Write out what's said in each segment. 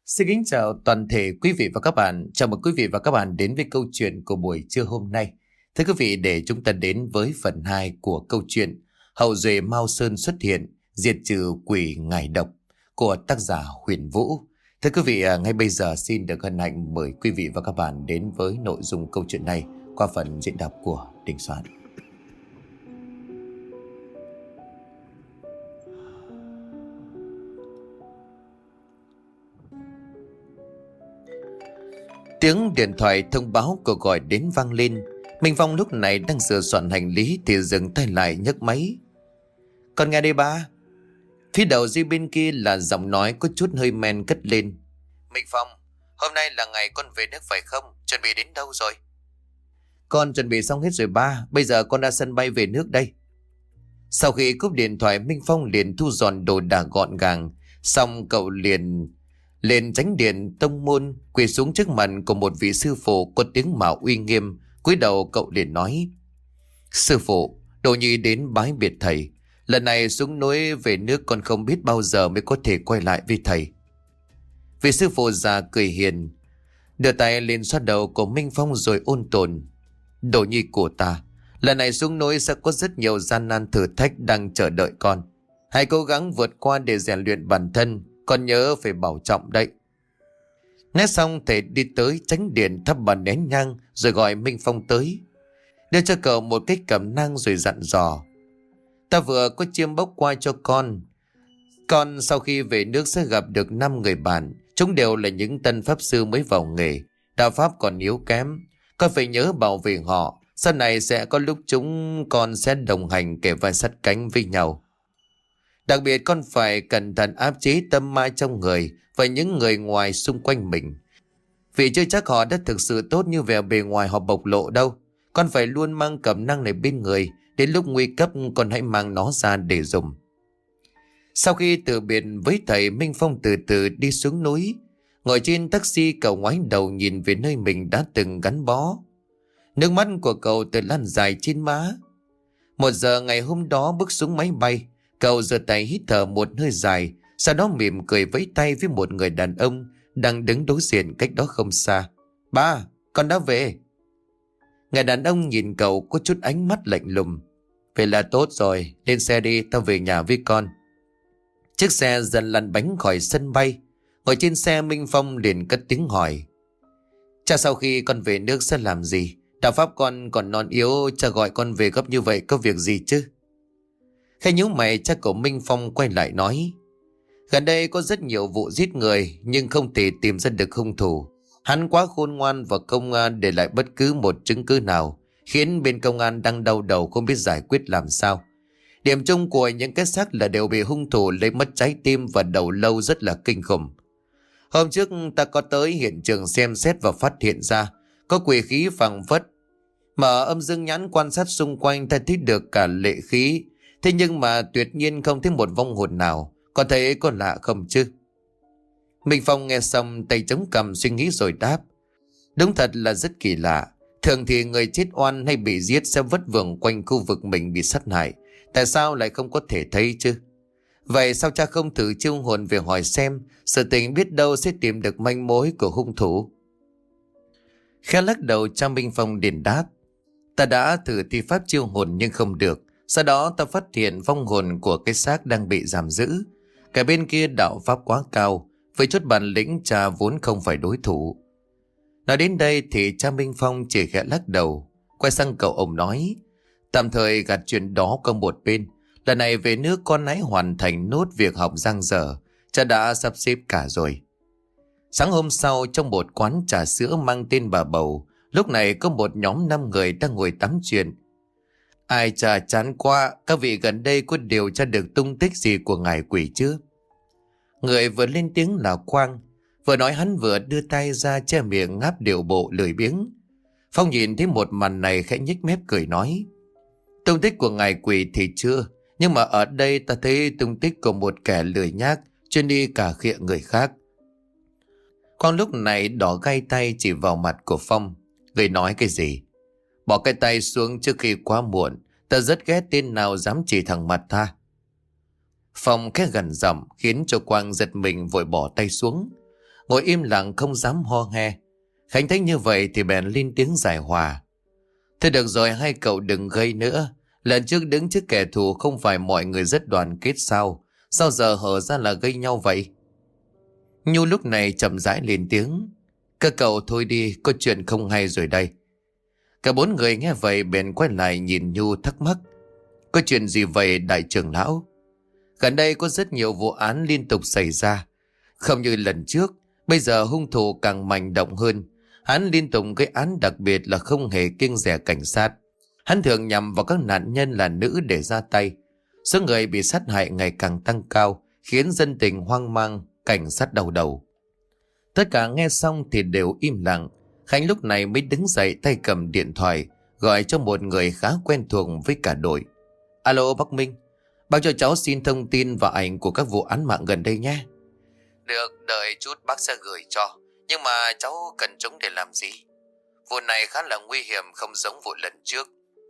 Xin kính chào toàn thể quý vị và các bạn. Chào mừng quý vị và các bạn đến với câu chuyện của buổi trưa hôm nay. Thưa quý vị, để chúng ta đến với phần 2 của câu chuyện Hậu duệ Mao Sơn xuất hiện, diệt trừ quỷ ngải độc của tác giả Huyền Vũ. Thưa quý vị, ngay bây giờ xin được hân hạnh mời quý vị và các bạn đến với nội dung câu chuyện này qua phần diễn đọc của Đình Soạn. Tiếng điện thoại thông báo cuộc gọi đến vang lên. Minh Phong lúc này đang sửa soạn hành lý thì dừng tay lại nhấc máy. Con nghe đây ba. Phía đầu dây bên kia là giọng nói có chút hơi men cất lên. Minh Phong, hôm nay là ngày con về nước phải không? Chuẩn bị đến đâu rồi? Con chuẩn bị xong hết rồi ba. Bây giờ con ra sân bay về nước đây. Sau khi cúp điện thoại, Minh Phong liền thu dọn đồ đạc gọn gàng. Xong cậu liền lên chánh điện tông môn, quỳ xuống trước mặt của một vị sư phụ có tiếng mạo uy nghiêm. Cúi đầu cậu liền nói: Sư phụ, Đồ Nhi đến bái biệt thầy. Lần này xuống núi về nước con không biết bao giờ mới có thể quay lại với thầy. Vị sư phụ già cười hiền, đưa tay lên xoa đầu của Minh Phong rồi ôn tồn: Đồ Nhi của ta, lần này xuống núi sẽ có rất nhiều gian nan thử thách đang chờ đợi con. Hãy cố gắng vượt qua để rèn luyện bản thân. Con nhớ phải bảo trọng đấy. Nói xong thầy đi tới chánh điện thắp bàn nén nhang rồi gọi Minh Phong tới, đưa cho cậu một cái cẩm nang rồi dặn dò: Ta vừa có chiêm bốc qua cho con. Con sau khi về nước sẽ gặp được 5 người bạn. Chúng đều là những tân pháp sư mới vào nghề, đạo pháp còn yếu kém. Con phải nhớ bảo vệ họ. Sau này sẽ có lúc chúng con sẽ đồng hành kề vai sát cánh với nhau. Đặc biệt con phải cẩn thận áp chế tâm ma trong người và những người ngoài xung quanh mình. Vì chưa chắc họ đã thực sự tốt như vẻ bề ngoài họ bộc lộ đâu. Con phải luôn mang cẩm nang này bên người. Đến lúc nguy cấp con hãy mang nó ra để dùng. Sau khi từ biệt với thầy, Minh Phong từ từ đi xuống núi. Ngồi trên taxi, cậu ngoái đầu nhìn về nơi mình đã từng gắn bó. Nước mắt của cậu từ lan dài trên má. 1 giờ ngày hôm đó bước xuống máy bay, cậu giơ tay hít thở một hơi dài, sau đó mỉm cười vẫy tay với một người đàn ông đang đứng đối diện cách đó không xa. Ba, con đã về. Người đàn ông nhìn cậu có chút ánh mắt lạnh lùng. Vậy là tốt rồi, lên xe đi, tao về nhà với con. Chiếc xe dần lăn bánh khỏi sân bay. Ngồi trên xe, Minh Phong liền cất tiếng hỏi: Cha, sau khi con về nước sẽ làm gì? Đạo pháp con còn non yếu, cha gọi con về gấp như vậy có việc gì chứ? Khẽ nhíu mày, cha của Minh Phong quay lại nói: Gần đây có rất nhiều vụ giết người, nhưng không thể tìm ra được hung thủ. Hắn quá khôn ngoan và không để lại bất cứ một chứng cứ nào, khiến bên công an đang đau đầu không biết giải quyết làm sao. Điểm chung của những cái xác là đều bị hung thủ lấy mất trái tim và đầu lâu rất là kinh khủng. Hôm trước ta có tới hiện trường xem xét và phát hiện ra có quỷ khí phảng phất. Mở âm dương nhãn quan sát xung quanh, ta thấy được cả lệ khí. Thế nhưng mà tuyệt nhiên không thấy một vong hồn nào. Có thấy có lạ không chứ? Minh Phong nghe xong tay chống cằm suy nghĩ rồi đáp: Đúng thật là rất kỳ lạ. Thường thì người chết oan hay bị giết sẽ vất vưởng quanh khu vực mình bị sát hại. Tại sao lại không có thể thấy chứ? Vậy sao cha không thử chiêu hồn về hỏi xem, sự tình biết đâu sẽ tìm được manh mối của hung thủ? Khẽ lắc đầu, cha Minh Phong liền đáp: Ta đã thử thi pháp chiêu hồn nhưng không được. Sau đó ta phát hiện vong hồn của cái xác đang bị giam giữ. Cả bên kia đạo pháp quá cao, với chút bản lĩnh cha vốn không phải đối thủ. Nói đến đây thì cha Minh Phong chỉ khẽ lắc đầu, quay sang cậu ông nói: Tạm thời gạt chuyện đó qua một bên. Lần này về nước con hãy hoàn thành nốt việc học dang dở. Cha đã sắp xếp cả rồi. Sáng hôm sau, trong một quán trà sữa mang tên Bà Bầu, lúc này có một nhóm 5 người đang ngồi tám chuyện. Ai chà, chán quá. Các vị gần đây có điều tra được tung tích gì của ngài quỷ chưa? Người vừa lên tiếng là Quang. Vừa nói hắn vừa đưa tay ra che miệng ngáp điệu bộ lười biếng. Phong nhìn thấy một màn này khẽ nhếch mép cười nói: Tung tích của ngài quỷ thì chưa, nhưng mà ở đây ta thấy tung tích của một kẻ lười nhác chuyên đi cà khịa người khác. Quang lúc này đỏ gay tay chỉ vào mặt của Phong. Người nói cái gì? Bỏ cái tay xuống trước khi quá muộn. Ta rất ghét tên nào dám chỉ thẳng mặt ta. Phong khẽ gần giọng khiến cho Quang giật mình vội bỏ tay xuống. ngồi im lặng không dám ho he. Khánh thấy như vậy thì bèn lên tiếng giải hòa. Thôi được rồi, hai cậu đừng gây nữa. Lần trước đứng trước kẻ thù không phải mọi người rất đoàn kết sao? Sao giờ hở ra là gây nhau vậy? Nhu lúc này chậm rãi lên tiếng. Các cậu thôi đi, có chuyện không hay rồi đây. Cả bốn người nghe vậy bèn quay lại nhìn Nhu thắc mắc. Có chuyện gì vậy đại trưởng lão? Gần đây có rất nhiều vụ án liên tục xảy ra. Không như lần trước, bây giờ hung thủ càng manh động hơn. Hắn liên tục gây án, đặc biệt là không hề kiêng dè cảnh sát. Hắn thường nhằm vào các nạn nhân là nữ để ra tay. Số người bị sát hại ngày càng tăng cao, khiến dân tình hoang mang, cảnh sát đau đầu. Tất cả nghe xong thì đều im lặng. Khánh lúc này mới đứng dậy, tay cầm điện thoại, gọi cho một người khá quen thuộc với cả đội. Alo bác Minh, bác cho cháu xin thông tin và ảnh của các vụ án mạng gần đây nhé. Được, đợi chút bác sẽ gửi cho. Nhưng mà cháu cần chúng để làm gì? Vụ này khá là nguy hiểm, không giống vụ lần trước.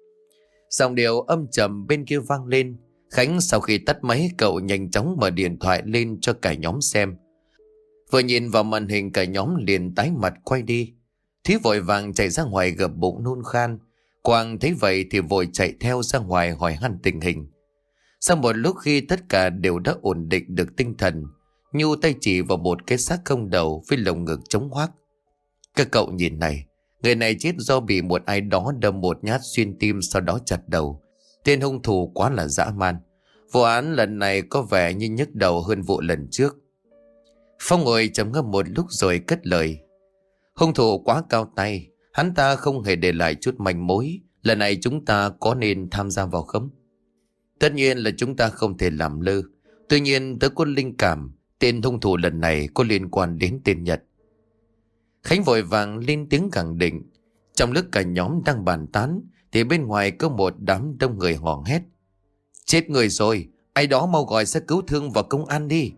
Giọng điệu âm trầm bên kia vang lên. Khánh sau khi tắt máy, cậu nhanh chóng mở điện thoại lên cho cả nhóm xem. Vừa nhìn vào màn hình, cả nhóm liền tái mặt quay đi. Thúy vội vàng chạy ra ngoài gập bụng nôn khan. Quang thấy vậy thì vội chạy theo ra ngoài hỏi han tình hình. Sau một lúc khi tất cả đều đã ổn định được tinh thần, Nhu tay chỉ vào một cái xác không đầu với lồng ngực trống hoác. Các cậu nhìn này, người này chết do bị một ai đó đâm một nhát xuyên tim, sau đó chặt đầu. Tên hung thủ quá là dã man. Vụ án lần này có vẻ như nhức đầu hơn vụ lần trước. Phong ngồi trầm ngâm một lúc rồi cất lời. Hung thủ quá cao tay, hắn ta không hề để lại chút manh mối. Lần này chúng ta có nên tham gia vào không? Tất nhiên là chúng ta không thể làm lơ. Tuy nhiên tớ có linh cảm tên hung thủ lần này có liên quan đến tên Nhật. Khánh vội vàng lên tiếng khẳng định. Trong lúc cả nhóm đang bàn tán thì bên ngoài có một đám đông người hò hét. Chết người rồi, ai đó mau gọi xe cứu thương và công an đi.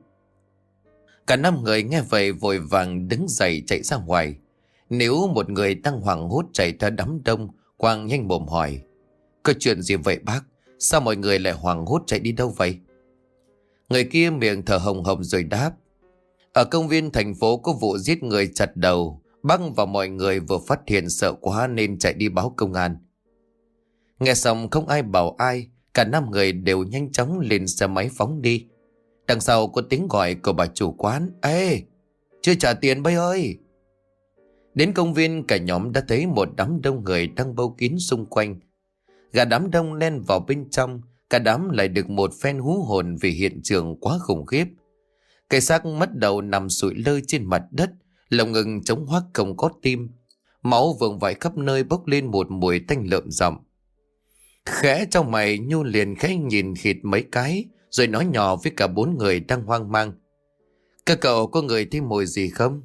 Cả 5 người nghe vậy vội vàng đứng dậy chạy ra ngoài. Nếu một người đang hoảng hốt chạy theo đám đông, Quang nhanh mồm hỏi. Có chuyện gì vậy bác? Sao mọi người lại hoảng hốt chạy đi đâu vậy? Người kia miệng thở hồng hồng rồi đáp. Ở công viên thành phố có vụ giết người chặt đầu. Bác và mọi người vừa phát hiện sợ quá nên chạy đi báo công an. Nghe xong không ai bảo ai, cả 5 người đều nhanh chóng lên xe máy phóng đi. Đằng sau có tiếng gọi của bà chủ quán. Ê, chưa trả tiền bây ơi. Đến công viên, cả nhóm đã thấy một đám đông người đang bâu kín xung quanh. Cả đám đông len vào bên trong, cả đám lại được một phen hú hồn vì hiện trường quá khủng khiếp. Cái xác mất đầu nằm sụi lơ trên mặt đất, lồng ngực trống hoác không có tim. Máu vương vãi khắp nơi, bốc lên một mùi tanh lợm giọng. Khẽ trong mày, Nhu liền khẽ nhìn khịt mấy cái, rồi nói nhỏ với cả 4 người đang hoang mang. Các cậu có người thấy mùi gì không?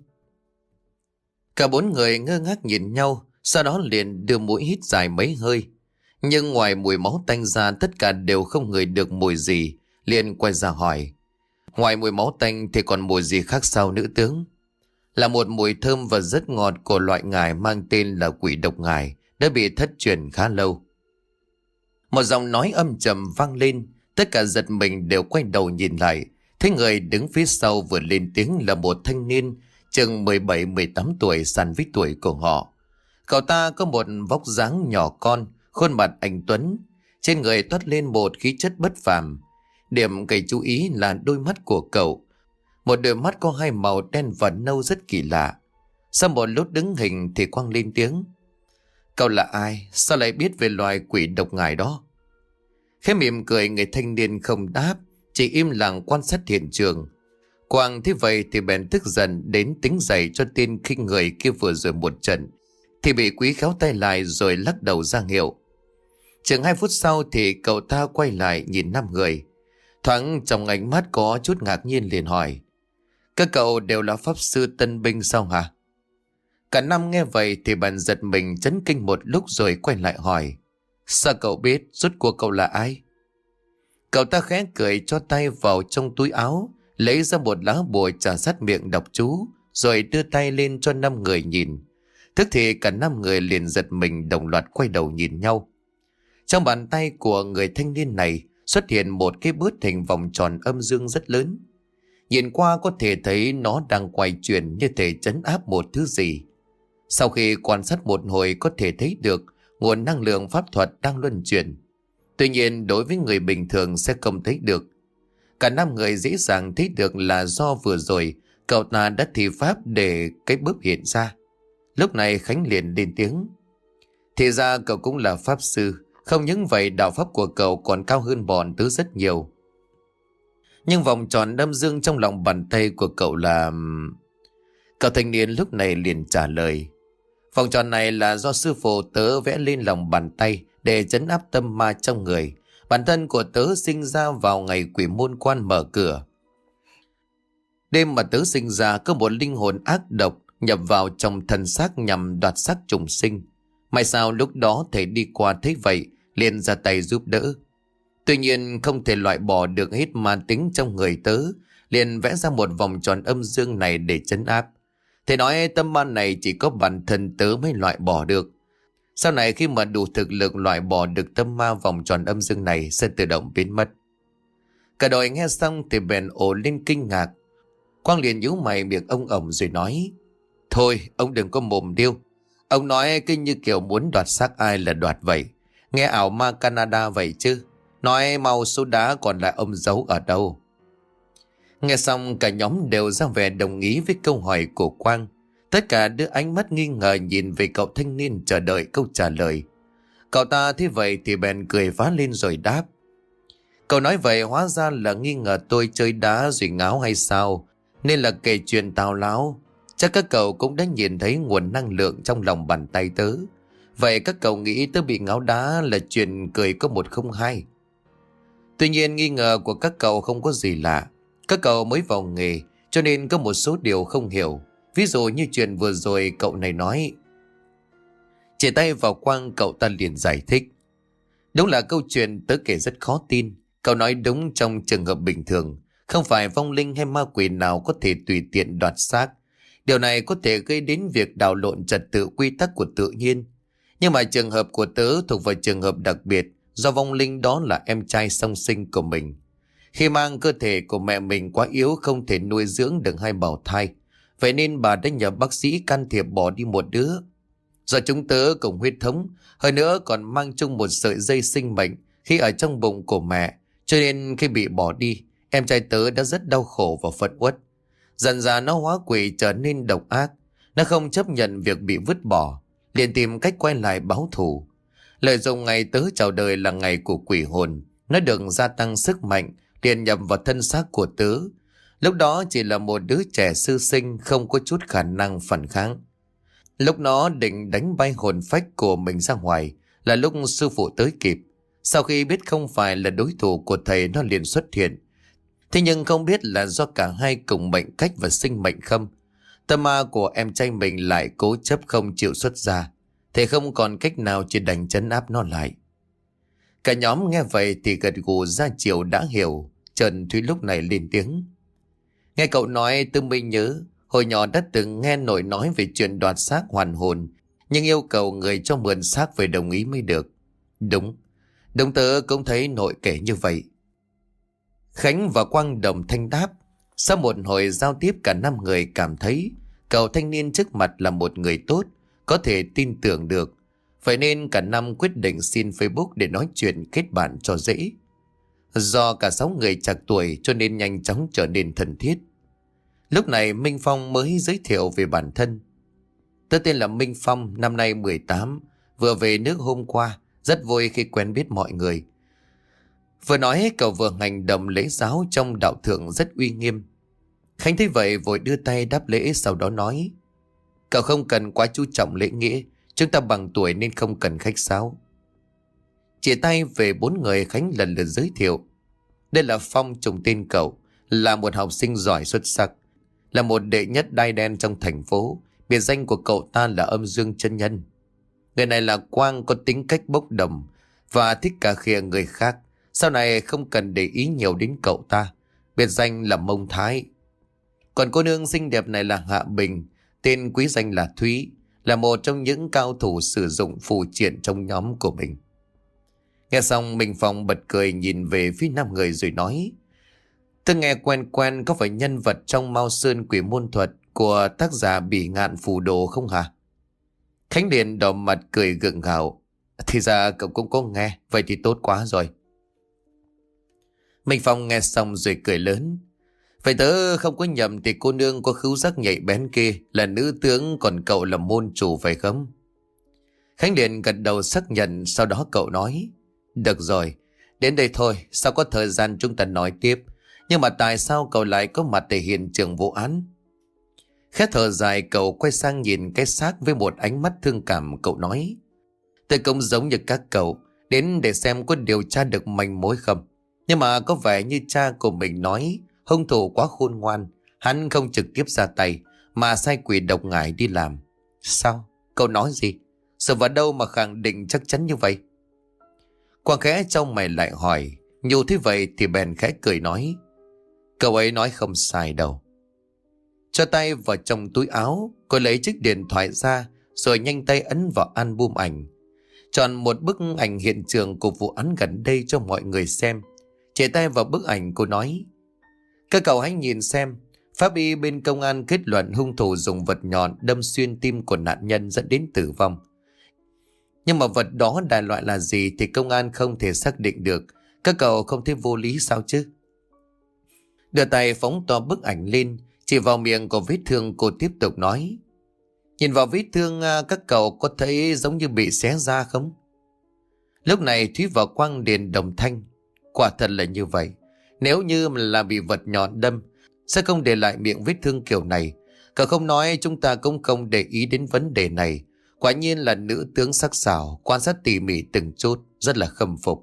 Cả 4 người ngơ ngác nhìn nhau, sau đó liền đưa mũi hít dài mấy hơi. Nhưng ngoài mùi máu tanh ra, tất cả đều không ngửi được mùi gì. Liền quay ra hỏi. Ngoài mùi máu tanh thì còn mùi gì khác sao nữ tướng? Là một mùi thơm và rất ngọt của loại ngải mang tên là quỷ độc ngải, đã bị thất truyền khá lâu. Một giọng nói âm trầm vang lên, tất cả giật mình đều quay đầu nhìn lại. Thấy người đứng phía sau vừa lên tiếng là một thanh niên chừng 17-18 tuổi, sàn với tuổi của họ. Cậu ta có một vóc dáng nhỏ con, khuôn mặt anh tuấn, trên người toát lên một khí chất bất phàm. Điểm gây chú ý là đôi mắt của cậu. Một đôi mắt có 2 màu đen và nâu rất kỳ lạ. Sau một lúc đứng hình thì Quang lên tiếng. Cậu là ai? Sao lại biết về loài quỷ độc ngải đó? Khẽ mỉm cười, người thanh niên không đáp, chỉ im lặng quan sát hiện trường. Quang thế vậy thì bèn tức giận đến tính dậy cho tên khinh người kia vừa rồi một trận, thì bị Quý khéo tay lại rồi lắc đầu ra hiệu. Chừng 2 phút sau thì cậu ta quay lại nhìn 5 người. Thoáng trong ánh mắt có chút ngạc nhiên liền hỏi. Các cậu đều là pháp sư tân binh sao hả? Cả 5 nghe vậy thì bạn giật mình chấn kinh một lúc rồi quay lại hỏi. Sao cậu biết? Rốt cuộc cậu là ai? Cậu ta khẽ cười, cho tay vào trong túi áo, lấy ra một lá bùa trà sát miệng đọc chú, rồi đưa tay lên cho 5 người nhìn. Tức thì cả 5 người liền giật mình, đồng loạt quay đầu nhìn nhau. Trong bàn tay của người thanh niên này xuất hiện một cái bướt hình vòng tròn âm dương rất lớn. Nhìn qua có thể thấy nó đang quay chuyển như thể trấn áp một thứ gì. Sau khi quan sát một hồi có thể thấy được nguồn năng lượng pháp thuật đang luân chuyển. Tuy nhiên đối với người bình thường sẽ không thấy được. Cả 5 người dễ dàng thấy được là do vừa rồi cậu ta đã thi pháp để cái bướp hiện ra. Lúc này Khánh liền lên tiếng. Thì ra cậu cũng là pháp sư. Không những vậy đạo pháp của cậu còn cao hơn bọn tớ rất nhiều. Nhưng vòng tròn âm dương trong lòng bàn tay của cậu là... Cậu thanh niên lúc này liền trả lời. Vòng tròn này là do sư phụ tớ vẽ lên lòng bàn tay để trấn áp tâm ma trong người. Bản thân của tớ sinh ra vào ngày quỷ môn quan mở cửa. Đêm mà tớ sinh ra có một linh hồn ác độc nhập vào trong thân xác nhằm đoạt xác trùng sinh. May sao lúc đó thầy đi qua thấy vậy liền ra tay giúp đỡ. Tuy nhiên không thể loại bỏ được hết ma tính trong người tớ, liền vẽ ra một vòng tròn âm dương này để trấn áp. Thầy nói tâm ma này chỉ có bản thân tớ mới loại bỏ được. Sau này khi mà đủ thực lực loại bỏ được tâm ma, vòng tròn âm dương này sẽ tự động biến mất. Cả đội nghe xong thì bèn ồ lên kinh ngạc. Quang liền nhíu mày miệng ông ổng rồi nói. Thôi ông đừng có mồm điêu. Ông nói cứ như kiểu muốn đoạt xác ai là đoạt vậy. Nghe ảo ma Canada vậy chứ. Nói mau số đá còn lại ông giấu ở đâu. Nghe xong cả nhóm đều ra vẻ đồng ý với câu hỏi của Quang. Tất cả đưa ánh mắt nghi ngờ nhìn về cậu thanh niên chờ đợi câu trả lời. Cậu ta thấy vậy thì bèn cười phá lên rồi đáp. Cậu nói vậy hóa ra là nghi ngờ tôi chơi đá rồi ngáo hay sao, nên là kể chuyện tào láo. Chắc các cậu cũng đã nhìn thấy nguồn năng lượng trong lòng bàn tay tớ. Vậy các cậu nghĩ tớ bị ngáo đá là chuyện cười có 102. Tuy nhiên nghi ngờ của các cậu không có gì lạ. Các cậu mới vào nghề cho nên có một số điều không hiểu. Ví dụ như chuyện vừa rồi cậu này nói. Chỉ tay vào Quang, cậu ta liền giải thích. Đúng là câu chuyện tớ kể rất khó tin. Cậu nói đúng, trong trường hợp bình thường không phải vong linh hay ma quỷ nào có thể tùy tiện đoạt xác. Điều này có thể gây đến việc đảo lộn trật tự quy tắc của tự nhiên. Nhưng mà trường hợp của tớ thuộc vào trường hợp đặc biệt, do vong linh đó là em trai song sinh của mình. Khi mang cơ thể của mẹ mình quá yếu không thể nuôi dưỡng được 2 bào thai. Vậy nên bà đã nhờ bác sĩ can thiệp bỏ đi một đứa. Do chúng tớ cùng huyết thống, hơn nữa còn mang chung một sợi dây sinh mệnh khi ở trong bụng của mẹ, cho nên khi bị bỏ đi, em trai tớ đã rất đau khổ và phẫn uất. Dần dà nó hóa quỷ trở nên độc ác. Nó không chấp nhận việc bị vứt bỏ, liền tìm cách quay lại báo thù. Lợi dụng ngày tớ chào đời là ngày của quỷ hồn, nó được gia tăng sức mạnh, liền nhập vào thân xác của tớ. Lúc đó chỉ là một đứa trẻ sư sinh, không có chút khả năng phản kháng. Lúc nó định đánh bay hồn phách của mình ra ngoài là lúc sư phụ tới kịp. Sau khi biết không phải là đối thủ của thầy, nó liền xuất hiện. Thế nhưng không biết là do cả hai cùng mệnh cách và sinh mệnh không, tâm ma của em trai mình lại cố chấp không chịu xuất ra. Thầy không còn cách nào chỉ đành trấn áp nó lại. Cả nhóm nghe vậy thì gật gù ra chiều đã hiểu. Trần Thúy lúc này lên tiếng. Nghe cậu nói tôi mới nhớ, hồi nhỏ đã từng nghe nội nói về chuyện đoạt xác hoàn hồn, nhưng yêu cầu người cho mượn xác phải đồng ý mới được. Đúng, đúng, tớ cũng thấy nội kể như vậy. Khánh và Quang đồng thanh đáp. Sau một hồi giao tiếp cả 5 người cảm thấy cậu thanh niên trước mặt là một người tốt, có thể tin tưởng được. Vậy nên cả 5 quyết định xin Facebook để nói chuyện kết bạn cho dễ. Do cả 6 người chạc tuổi cho nên nhanh chóng trở nên thân thiết. Lúc này Minh Phong mới giới thiệu về bản thân. Tôi tên là Minh Phong, năm nay 18, vừa về nước hôm qua, rất vui khi quen biết mọi người. Vừa nói cậu vừa hành động lễ giáo trong đạo thượng rất uy nghiêm. Khánh thấy vậy vội đưa tay đáp lễ, sau đó nói. Cậu không cần quá chú trọng lễ nghĩa, chúng ta bằng tuổi nên không cần khách sáo. Chỉ tay về 4 người, Khánh lần lượt giới thiệu. Đây là Phong, trùng tên cậu, là một học sinh giỏi xuất sắc, là một đệ nhất đai đen trong thành phố. Biệt danh của cậu ta là Âm Dương Chân Nhân. Người này là Quang, có tính cách bốc đồng và thích cà khịa người khác. Sau này không cần để ý nhiều đến cậu ta, biệt danh là Mông Thái. Còn cô nương xinh đẹp này là Hạ Bình, tên quý danh là Thúy, là một trong những cao thủ sử dụng phù triện trong nhóm của mình. Nghe xong Minh Phong bật cười nhìn về phía 5 người rồi nói. Tôi nghe quen quen, có phải nhân vật trong Mao Sơn Quỷ Môn Thuật của tác giả Bỉ Ngạn Phù Đồ không hả? Khánh liền đỏ mặt cười gượng gạo. Thì ra cậu cũng có nghe, vậy thì tốt quá rồi. Minh Phong nghe xong rồi cười lớn. Vậy tớ không có nhầm thì cô nương có khứu giác nhạy bén kia là nữ tướng, còn cậu là môn chủ phải không? Khánh liền gật đầu xác nhận, sau đó cậu nói. Được rồi, đến đây thôi, sao có thời gian chúng ta nói tiếp. Nhưng mà tại sao cậu lại có mặt tại hiện trường vụ án? Khẽ thở dài, cậu quay sang nhìn cái xác với một ánh mắt thương cảm. Cậu nói, tôi cũng giống như các cậu, đến để xem có điều tra được manh mối không. Nhưng mà có vẻ như cha của mình nói hung thủ quá khôn ngoan, hắn không trực tiếp ra tay mà sai quỷ độc ngải đi làm. Sao? Cậu nói gì? Sự vào đâu mà khẳng định chắc chắn như vậy? Quang khẽ trông mày lại hỏi. Nhu thế vậy thì bèn khẽ cười nói, cậu ấy nói không sai đâu. Cho tay vào trong túi áo, cô lấy chiếc điện thoại ra rồi nhanh tay ấn vào album ảnh, chọn một bức ảnh hiện trường của vụ án gần đây cho mọi người xem. Chỉ tay vào bức ảnh, cô nói, các cậu hãy nhìn xem. Pháp y bên công an kết luận hung thủ dùng vật nhọn đâm xuyên tim của nạn nhân dẫn đến tử vong. Nhưng mà vật đó đại loại là gì thì công an không thể xác định được. Các cậu không thấy vô lý sao chứ? Đưa tay phóng to bức ảnh lên, chỉ vào miệng của vết thương, cô tiếp tục nói, nhìn vào vết thương các cậu có thấy giống như bị xé ra không? Lúc này Thúy và Quang liền đồng thanh, quả thật là như vậy. Nếu như là bị vật nhọn đâm sẽ không để lại miệng vết thương kiểu này. Cậu không nói chúng ta cũng không để ý đến vấn đề này. Quả nhiên là nữ tướng sắc sảo, quan sát tỉ mỉ từng chút, rất là khâm phục.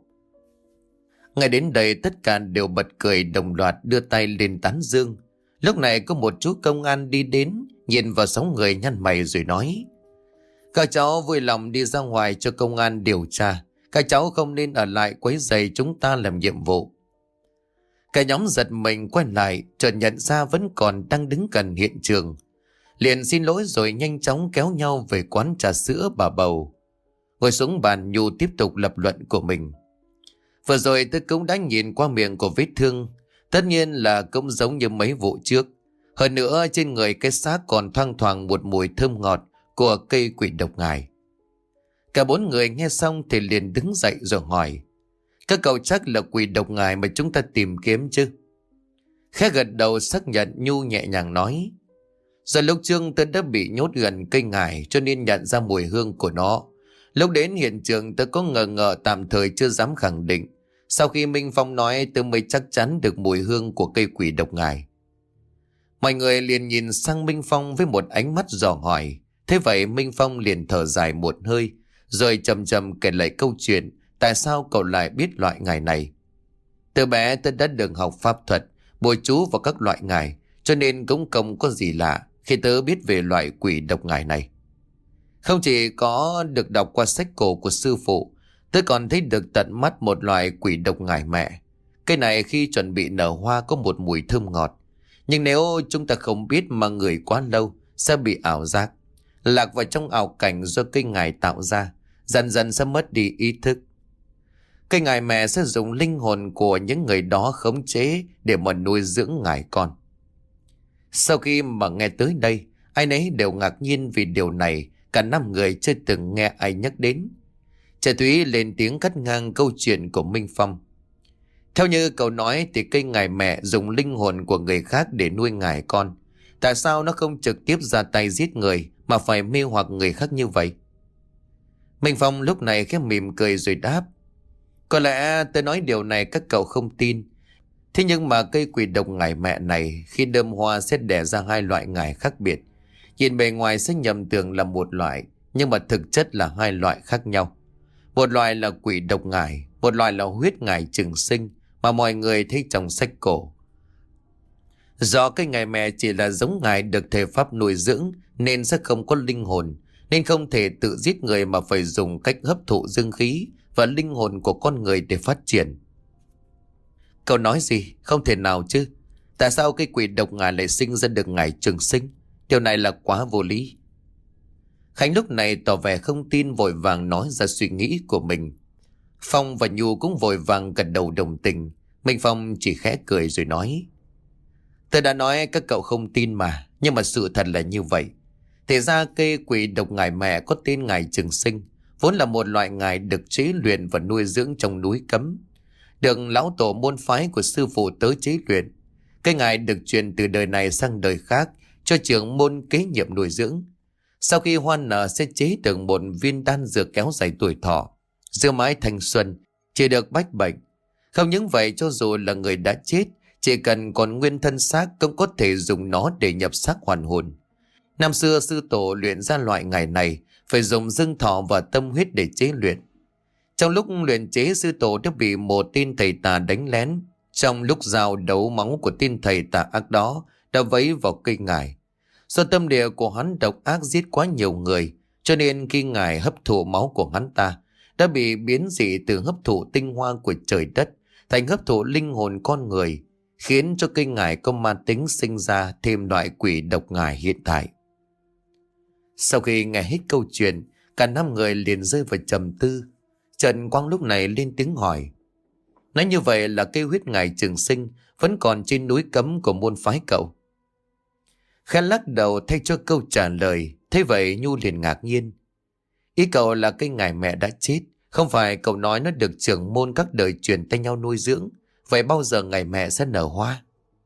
Ngay đến đây tất cả đều bật cười đồng loạt đưa tay lên tán dương. Lúc này có một chú công an đi đến, nhìn vào 6 người nhăn mày rồi nói, các cháu vui lòng đi ra ngoài cho công an điều tra. Các cháu không nên ở lại quấy rầy chúng ta làm nhiệm vụ. Cả nhóm giật mình quay lại, chợt nhận ra vẫn còn đang đứng gần hiện trường. Liền xin lỗi rồi nhanh chóng kéo nhau về quán trà sữa bà Bầu. Ngồi xuống bàn, Nhu tiếp tục lập luận của mình. Vừa rồi tôi cũng đã nhìn qua miệng của vết thương. Tất nhiên là cũng giống như mấy vụ trước. Hơn nữa trên người cái xác còn thoang thoảng một mùi thơm ngọt của cây quỷ độc ngải. Cả 4 người nghe xong thì liền đứng dậy rồi hỏi, các cậu chắc là quỷ độc ngải mà chúng ta tìm kiếm chứ? Khẽ gật đầu xác nhận, Nhu nhẹ nhàng nói, giờ lúc trước tôi đã bị nhốt gần cây ngải cho nên nhận ra mùi hương của nó. Lúc đến hiện trường tôi có ngờ ngợ, tạm thời chưa dám khẳng định. Sau khi Minh Phong nói tôi mới chắc chắn được mùi hương của cây quỷ độc ngải. Mọi người liền nhìn sang Minh Phong với một ánh mắt dò hỏi. Thế vậy Minh Phong liền thở dài một hơi, rồi chậm chậm kể lại câu chuyện tại sao cậu lại biết loại ngải này. Từ bé tôi đã được học pháp thuật, bùa chú vào các loại ngải, cho nên cũng không có gì lạ khi tớ biết về loại quỷ độc ngải này. Không chỉ có được đọc qua sách cổ của sư phụ, tớ còn thấy được tận mắt một loại quỷ độc ngải mẹ. Cây này khi chuẩn bị nở hoa có một mùi thơm ngọt, nhưng nếu chúng ta không biết mà ngửi quá lâu sẽ bị ảo giác, lạc vào trong ảo cảnh do cây ngải tạo ra, dần dần sẽ mất đi ý thức. Cây ngải mẹ sẽ dùng linh hồn của những người đó khống chế để mà nuôi dưỡng ngải con. Sau khi mà nghe tới đây, ai nấy đều ngạc nhiên vì điều này cả 5 người chưa từng nghe ai nhắc đến. Trẻ Thúy lên tiếng cắt ngang câu chuyện của Minh Phong. Theo như cậu nói thì cây ngải mẹ dùng linh hồn của người khác để nuôi ngải con. Tại sao nó không trực tiếp ra tay giết người mà phải mê hoặc người khác như vậy? Minh Phong lúc này khẽ mỉm cười rồi đáp, có lẽ tôi nói điều này các cậu không tin. Thế nhưng mà cây quỷ độc ngải mẹ này khi đơm hoa sẽ đẻ ra 2 loại ngải khác biệt. Nhìn bề ngoài sẽ nhầm tưởng là một loại, nhưng mà thực chất là 2 loại khác nhau. Một loại là quỷ độc ngải, một loại là huyết ngải trường sinh mà mọi người thấy trong sách cổ. Do cây ngải mẹ chỉ là giống ngải được thể pháp nuôi dưỡng nên sẽ không có linh hồn, nên không thể tự giết người mà phải dùng cách hấp thụ dương khí và linh hồn của con người để phát triển. Cậu nói gì? Không thể nào chứ. Tại sao cây quỷ độc ngải lại sinh ra được ngải trường sinh? Điều này là quá vô lý. Khánh lúc này tỏ vẻ không tin, vội vàng nói ra suy nghĩ của mình. Phong và Nhu cũng vội vàng gật đầu đồng tình. Minh Phong chỉ khẽ cười rồi nói, Tôi đã nói các cậu không tin mà, nhưng mà sự thật là như vậy. Thì ra cây quỷ độc ngải mẹ có tên ngải Trường Sinh, vốn là một loại ngải được chế luyện và nuôi dưỡng trong núi cấm, được lão tổ môn phái của sư phụ tớ chế luyện. Cây ngải được truyền từ đời này sang đời khác cho trưởng môn kế nhiệm nuôi dưỡng. Sau khi hoa nở sẽ chế được một viên đan dược kéo dài tuổi thọ, giữ mãi thanh xuân, chỉ được bách bệnh. Không những vậy, cho dù là người đã chết, chỉ cần còn nguyên thân xác cũng có thể dùng nó để nhập xác hoàn hồn. Năm xưa sư tổ luyện ra loại ngải này phải dùng dương thọ và tâm huyết để chế luyện. Trong lúc luyện chế, sư tổ đã bị một tên thầy tà đánh lén. Trong lúc giao đấu, máu của tên thầy tà ác đó đã vấy vào cây ngải. Do tâm địa của hắn độc ác giết quá nhiều người, cho nên khi ngải hấp thụ máu của hắn ta đã bị biến dị từ hấp thụ tinh hoa của trời đất thành hấp thụ linh hồn con người, khiến cho cây ngải có ma tính, sinh ra thêm loại quỷ độc ngải hiện tại. Sau khi nghe hết câu chuyện, cả năm người liền rơi vào trầm tư. Trần Quang lúc này lên tiếng hỏi: nói như vậy là cây huyết ngải Trường Sinh vẫn còn trên núi cấm của môn phái cậu? Khẽ lắc đầu thay cho câu trả lời. Thế vậy Nhu liền ngạc nhiên: ý cậu là cây ngải mẹ đã chết, không phải cậu nói nó được trưởng môn các đời truyền tay nhau nuôi dưỡng? Vậy bao giờ ngải mẹ sẽ nở hoa?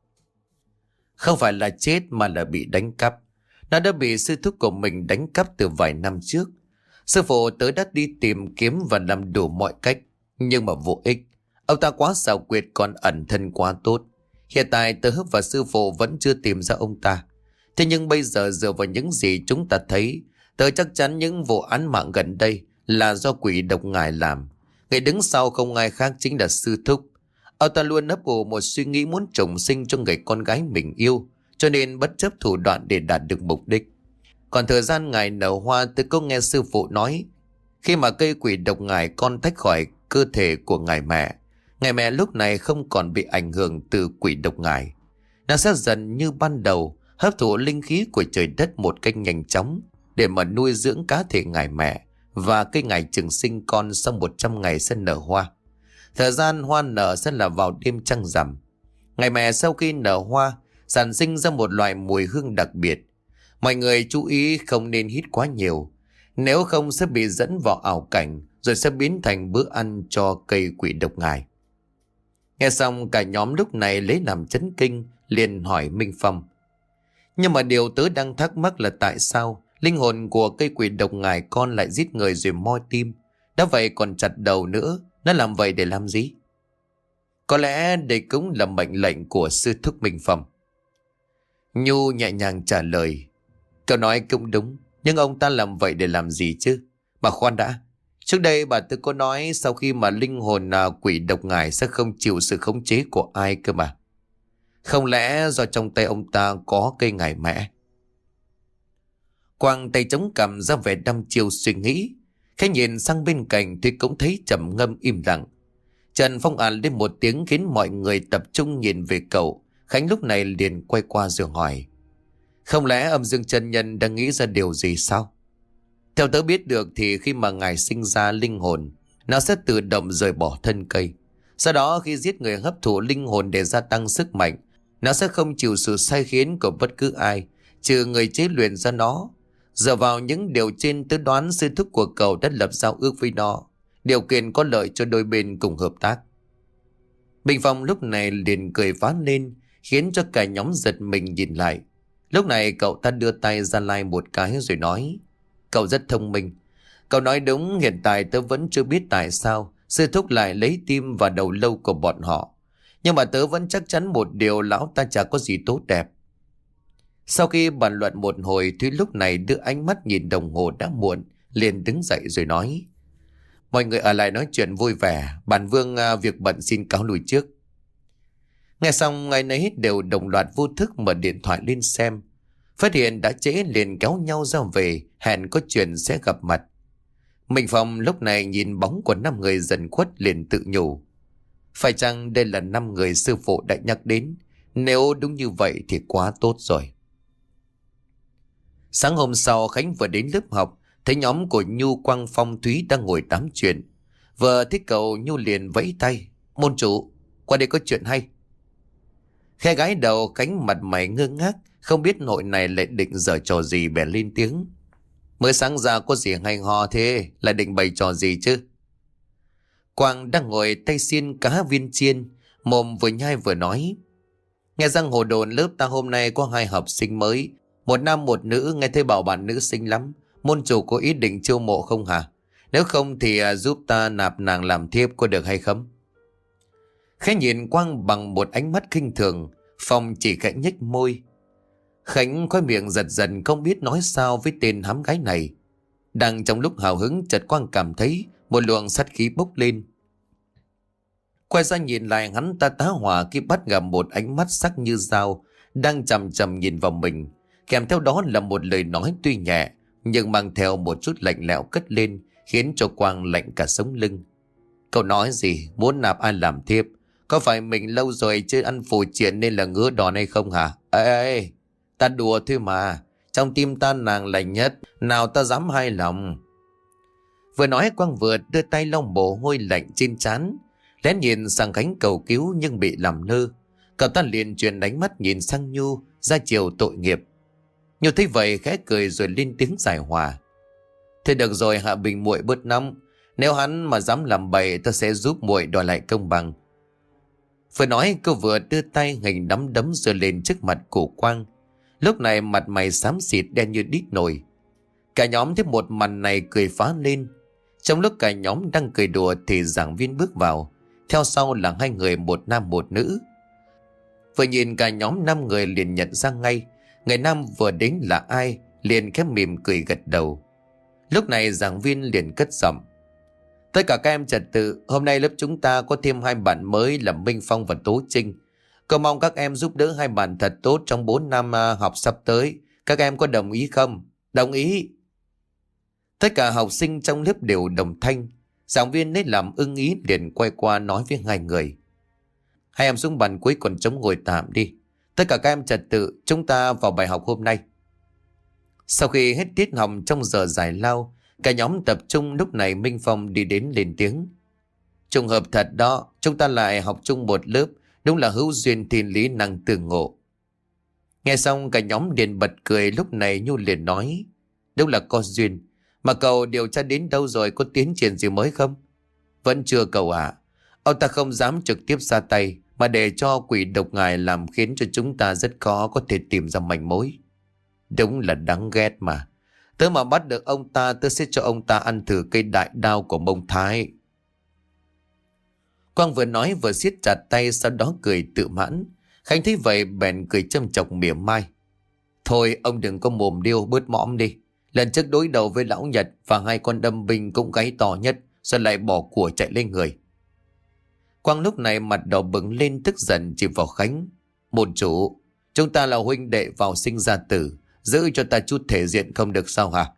Không phải là chết mà là bị đánh cắp. Nó đã bị sư thúc của mình đánh cắp từ vài năm trước. Sư phụ tớ đã đi tìm kiếm và làm đủ mọi cách, nhưng mà vô ích. Ông ta quá xảo quyệt, còn ẩn thân quá tốt. Hiện tại tớ và sư phụ vẫn chưa tìm ra ông ta. Thế nhưng bây giờ dựa vào những gì chúng ta thấy, tớ chắc chắn những vụ án mạng gần đây là do quỷ độc ngải làm. Người đứng sau không ai khác chính là sư thúc. Ông ta luôn ấp ủ một suy nghĩ muốn trùng sinh cho người con gái mình yêu, cho nên bất chấp thủ đoạn để đạt được mục đích. Còn thời gian ngải nở hoa, tôi có nghe sư phụ nói, khi mà cây quỷ độc ngải con tách khỏi cơ thể của ngải mẹ lúc này không còn bị ảnh hưởng từ quỷ độc ngải. Nó sẽ dần như ban đầu hấp thụ linh khí của trời đất một cách nhanh chóng để mà nuôi dưỡng cá thể ngải mẹ, và cây ngải Trường Sinh con sau 100 ngày sẽ nở hoa. Thời gian hoa nở sẽ là vào đêm trăng rằm. Ngải mẹ sau khi nở hoa sản sinh ra một loại mùi hương đặc biệt. Mọi người chú ý không nên hít quá nhiều, nếu không sẽ bị dẫn vào ảo cảnh, rồi sẽ biến thành bữa ăn cho cây quỷ độc ngải. Nghe xong cả nhóm lúc này lấy làm chấn kinh, liền hỏi Minh Phong: nhưng mà điều tớ đang thắc mắc là tại sao linh hồn của cây quỷ độc ngải con lại giết người rồi moi tim? Đã vậy còn chặt đầu nữa, nó làm vậy để làm gì? Có lẽ đây cũng là mệnh lệnh của sư thúc Minh Phong. Nhu nhẹ nhàng trả lời: cậu nói cũng đúng, nhưng ông ta làm vậy để làm gì chứ? Mà khoan đã, trước đây bà tôi có nói sau khi mà linh hồn quỷ độc ngải sẽ không chịu sự khống chế của ai cơ mà. Không lẽ do trong tay ông ta có cây ngải mẹ? Quang tay chống cằm ra vẻ đăm chiêu suy nghĩ. Khi nhìn sang bên cạnh thì cũng thấy trầm ngâm im lặng. Trần Phong àn lên một tiếng khiến mọi người tập trung nhìn về cậu. Khánh lúc này liền quay qua rồi hỏi: không lẽ Âm Dương chân nhân đang nghĩ ra điều gì sao? Theo tớ biết được thì khi mà ngài sinh ra linh hồn, nó sẽ tự động rời bỏ thân cây. Sau đó khi giết người hấp thụ linh hồn để gia tăng sức mạnh, nó sẽ không chịu sự sai khiến của bất cứ ai, trừ người chế luyện ra nó. Dựa vào những điều trên, tớ đoán sư thúc của cậu đã lập giao ước với nó, điều kiện có lợi cho đôi bên cùng hợp tác. Bình Phong lúc này liền cười phá lên, khiến cho cả nhóm giật mình nhìn lại. Lúc này cậu ta đưa tay ra lai một cái rồi nói: cậu rất thông minh. Cậu nói đúng, hiện tại tớ vẫn chưa biết tại sao sư thúc lại lấy tim và đầu lâu của bọn họ. Nhưng mà tớ vẫn chắc chắn một điều, lão ta chả có gì tốt đẹp. Sau khi bàn luận một hồi, Thúy lúc này đưa ánh mắt nhìn đồng hồ đã muộn, liền đứng dậy rồi nói: mọi người ở lại nói chuyện vui vẻ, bản vương việc bận xin cáo lui trước. Nghe xong ngày nấy đều đồng loạt vô thức mở điện thoại lên xem. Phát hiện đã trễ liền kéo nhau ra về, hẹn có chuyện sẽ gặp mặt. Minh Phong lúc này nhìn bóng của 5 người dần khuất liền tự nhủ: phải chăng đây là 5 người sư phụ đã nhắc đến? Nếu đúng như vậy thì quá tốt rồi. Sáng hôm sau, Khánh vừa đến lớp học, thấy nhóm của Nhu, Quang, Phong, Thúy đang ngồi tám chuyện. Vừa thấy cậu, Nhu liền vẫy tay: môn chủ, qua đây có chuyện hay. Khe gái đầu, Khánh mặt mày ngơ ngác, không biết nội này lại định giở trò gì, bèn lên tiếng. Mới sáng ra có gì hay ho thế, lại định bày trò gì chứ? Quang đang ngồi tay xiên cá viên chiên, mồm vừa nhai vừa nói. Nghe rằng hồ đồn lớp ta hôm nay có 2 học sinh mới, một nam một nữ, nghe thấy bảo bạn nữ xinh lắm. Môn chủ có ý định chiêu mộ không hả? Nếu không thì giúp ta nạp nàng làm thiếp có được hay không? Khẽ nhìn Quang bằng một ánh mắt khinh thường, Phong chỉ khẽ nhếch môi. Khánh khóe miệng giật giật, không biết nói sao với tên hám gái này. Đang trong lúc hào hứng, chợt Quang cảm thấy một luồng sát khí bốc lên. Quay ra nhìn lại, hắn ta tá hỏa khi bắt gặp một ánh mắt sắc như dao đang chằm chằm nhìn vào mình. Kèm theo đó là một lời nói tuy nhẹ nhưng mang theo một chút lạnh lẽo cất lên, khiến cho Quang lạnh cả sống lưng. Cậu nói gì? Muốn nạp ai làm thiếp? Có phải mình lâu rồi chưa ăn phù triện nên là ngứa đòn hay không hả? Ê, ta đùa thôi mà. Trong tim ta nàng là nhất, nào ta dám hai lòng. Vừa nói Quang vừa đưa tay lau mồ hôi lạnh trên trán, lén nhìn sang Khánh cầu cứu nhưng bị làm lơ. Cậu ta liền chuyển ánh mắt nhìn sang Nhu, ra chiều tội nghiệp. Nhu thấy vậy khẽ cười rồi lên tiếng giải hòa. Thế được rồi, Hạ Bình muội bớt nóng. Nếu hắn mà dám làm bậy, ta sẽ giúp muội đòi lại công bằng. Vừa nói cô vừa đưa tay hình nắm đấm giơ lên trước mặt của Quang. Lúc này mặt mày xám xịt đen như đít nồi. Cả nhóm thấy một màn này cười phá lên. Trong lúc cả nhóm đang cười đùa thì giảng viên bước vào. Theo sau là 2 người, một nam một nữ. Vừa nhìn cả nhóm 5 người liền nhận ra ngay người nam vừa đến là ai, liền khép mỉm cười gật đầu. Lúc này giảng viên liền cất giọng. Tất cả các em trật tự, hôm nay lớp chúng ta có thêm 2 bạn mới là Minh Phong và Tố Trinh. Cầu mong các em giúp đỡ 2 bạn thật tốt trong 4 năm học sắp tới. Các em có đồng ý không? Đồng ý. Tất cả học sinh trong lớp đều đồng thanh. Giảng viên lấy làm ưng ý liền quay qua nói với 2 người. 2 em xuống bàn cuối còn trống ngồi tạm đi. Tất cả các em trật tự, chúng ta vào bài học hôm nay. Sau khi hết tiết học trong giờ giải lao, cả nhóm tập trung. Lúc này Minh Phong đi đến lên tiếng. Trùng hợp thật đó, chúng ta lại học chung một lớp, đúng là hữu duyên thiên lý năng tương ngộ. Nghe xong cả nhóm liền bật cười. Lúc này Nhu liền nói. Đúng là có duyên. Mà cậu điều tra đến đâu rồi, có tiến triển gì mới không? Vẫn chưa cậu ạ. Ông ta không dám trực tiếp ra tay, mà để cho quỷ độc ngài làm, khiến cho chúng ta rất khó có thể tìm ra manh mối. Đúng là đáng ghét mà. Tớ mà bắt được ông ta, tớ sẽ cho ông ta ăn thử cây đại đao của Mông Thái. Quang vừa nói vừa siết chặt tay, sau đó cười tự mãn. Khánh thấy vậy bèn cười châm chọc mỉa mai. Thôi ông đừng có mồm điêu, bớt mõm đi. Lần trước đối đầu với lão Nhật và 2 con đâm binh cũng gáy to nhất, sao lại bỏ của chạy lên người. Quang lúc này mặt đỏ bừng lên, tức giận chỉ vào Khánh. Môn chủ, chúng ta là huynh đệ vào sinh ra tử, giữ cho ta chút thể diện không được sao hả?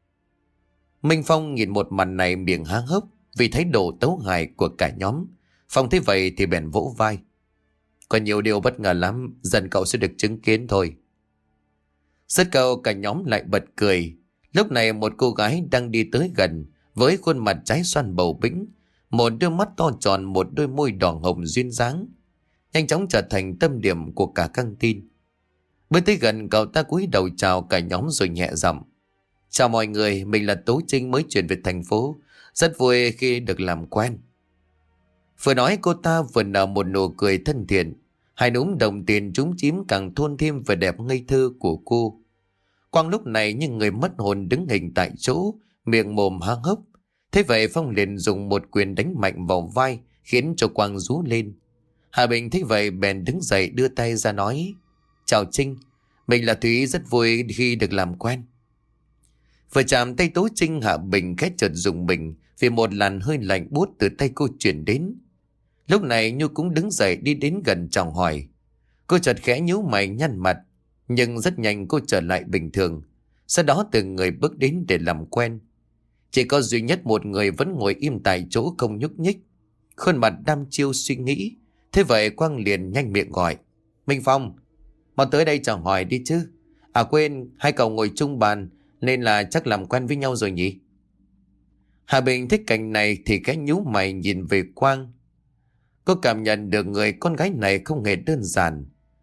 Minh Phong nhìn một màn này miệng há hốc vì thái độ tấu hài của cả nhóm. Phong thấy vậy thì bèn vỗ vai. Có nhiều điều bất ngờ lắm, dần cậu sẽ được chứng kiến thôi. Rất câu cả nhóm lại bật cười. Lúc này một cô gái đang đi tới gần, với khuôn mặt trái xoan bầu bĩnh, một đôi mắt to tròn, một đôi môi đỏ hồng duyên dáng, nhanh chóng trở thành tâm điểm của cả căng tin. Bước tới gần, cậu ta cúi đầu chào cả nhóm rồi nhẹ giọng. Chào mọi người, mình là Tố Trinh mới chuyển về thành phố, rất vui khi được làm quen. Vừa nói cô ta vừa nở một nụ cười thân thiện, 2 núm đồng tiền trúng chím càng thôn thêm vẻ đẹp ngây thơ của cô. Quang lúc này như người mất hồn đứng hình tại chỗ, miệng mồm há hốc. Thế vậy Phong liền dùng một quyền đánh mạnh vào vai, khiến cho Quang rú lên. Hà Bình thấy vậy bèn đứng dậy đưa tay ra nói. Chào Trinh, mình là Thúy, rất vui khi được làm quen. Vừa chạm tay Tố Trinh, Hạ Bình khẽ chợt rùng mình vì một làn hơi lạnh buốt từ tay cô chuyển đến. Lúc này Nhu cũng đứng dậy đi đến gần chào hỏi. Cô chợt khẽ nhíu mày nhăn mặt, nhưng rất nhanh cô trở lại bình thường. Sau đó từng người bước đến để làm quen. Chỉ có duy nhất một người vẫn ngồi im tại chỗ không nhúc nhích, khuôn mặt đăm chiêu suy nghĩ. Thế vậy Quang liền nhanh miệng gọi. Minh Phong, mau tới đây chào hỏi đi chứ. À quên, 2 cậu ngồi chung bàn nên là chắc làm quen với nhau rồi nhỉ? Hà Bình thích cảnh này thì cái nhíu mày nhìn về Quang. Cô cảm nhận được người con gái này không hề đơn giản.